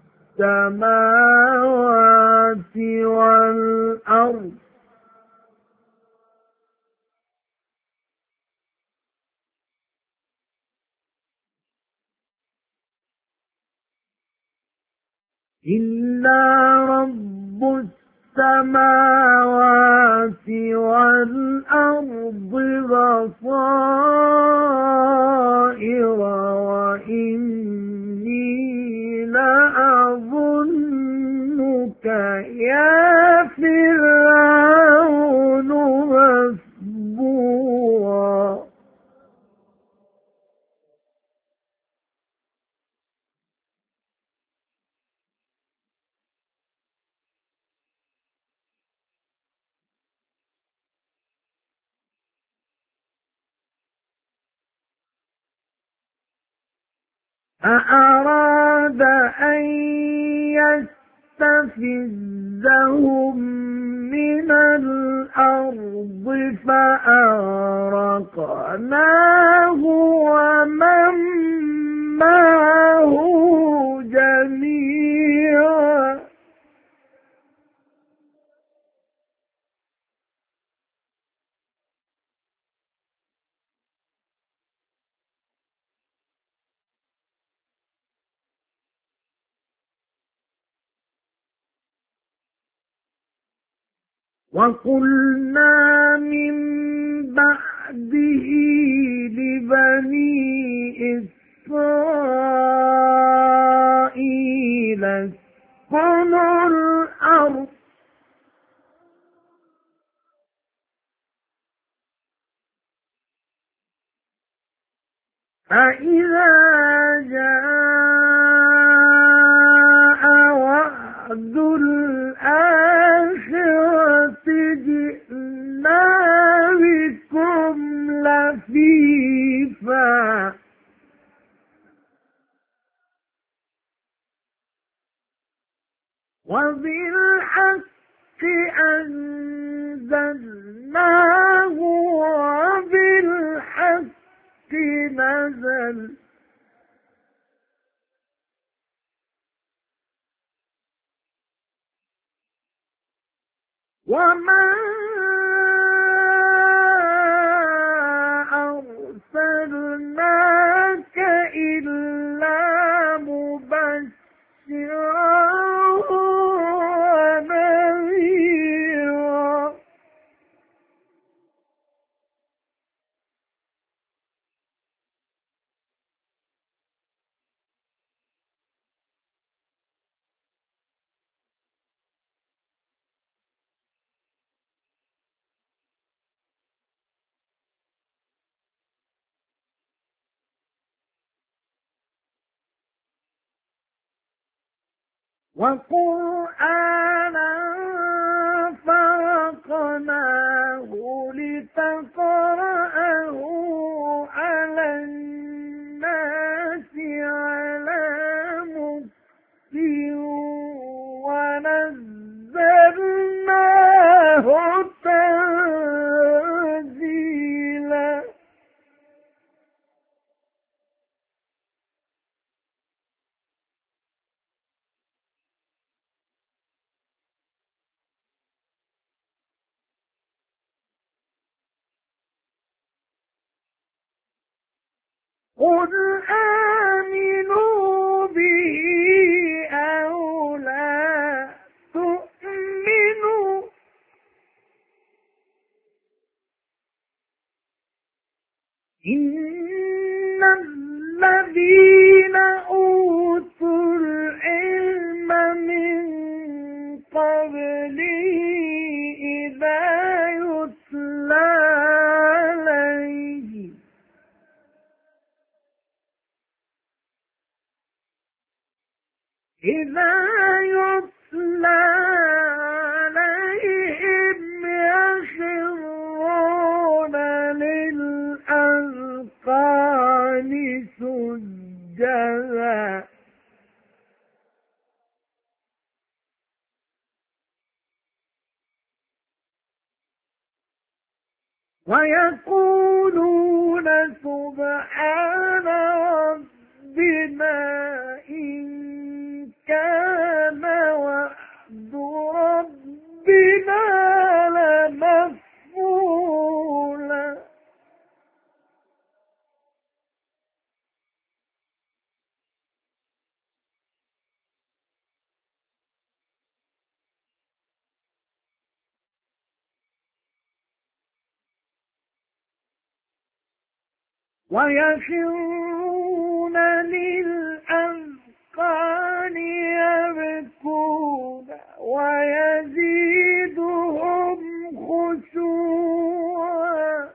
السماوات والأرض إلا رب السماوات والأرض بصائر وإني لأظنك يا فرعون مسبورا أأراد أن يستفزهم من الأرض فأغرقناه ومن معه جميعا وقلنا من بعده لبني إسرائيل فإذا جاء وعد الآخرة جئنا بكم لفيفا وبالحق أنزلناه وبالحق نزل وما أرسلناك إلا مبشرا ونذيرا وقرآنا فرقناه لتقرأه على الناس على مكث ونزلناه تنزيلا قل آمنوا به أو لا تؤمنوا إن الذين أوتوا العلم من قبله إذا يتلى عليهم يخرون للأذقان سجدا ويقولون سبحان ربنا إن كان وعد ربنا لمفعولا ويخرون للأذقان يبكون ويزيدهم خشوعا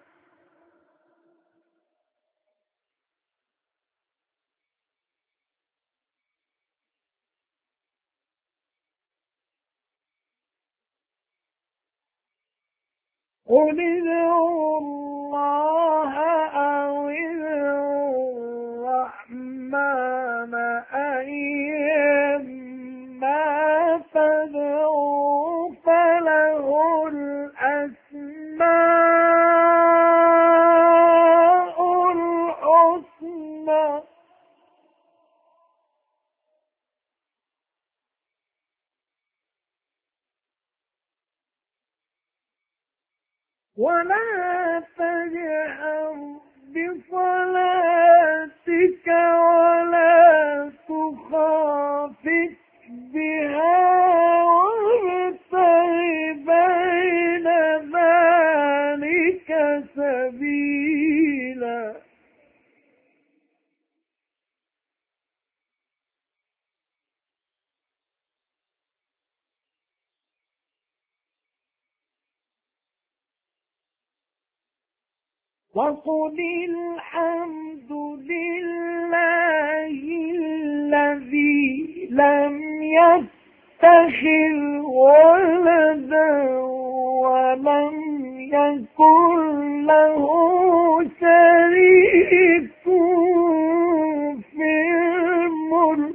قل ادعوا الله أو ادعوا الرحمن أيما تدعوا فله الأسماء الحسنى ولا تجهر بصلاتك ولا تخافت بها وابتغ بين ذلك سبيلا وقل الحمد لله يتخذ ولدا ولم يكن له شريك في الملك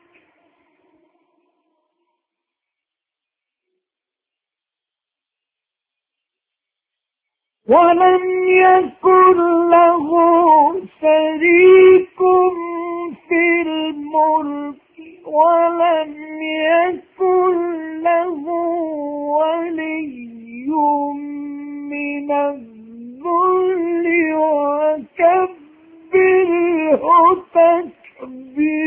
ولم يكن له ولي من الذل وكبره تكبيرا.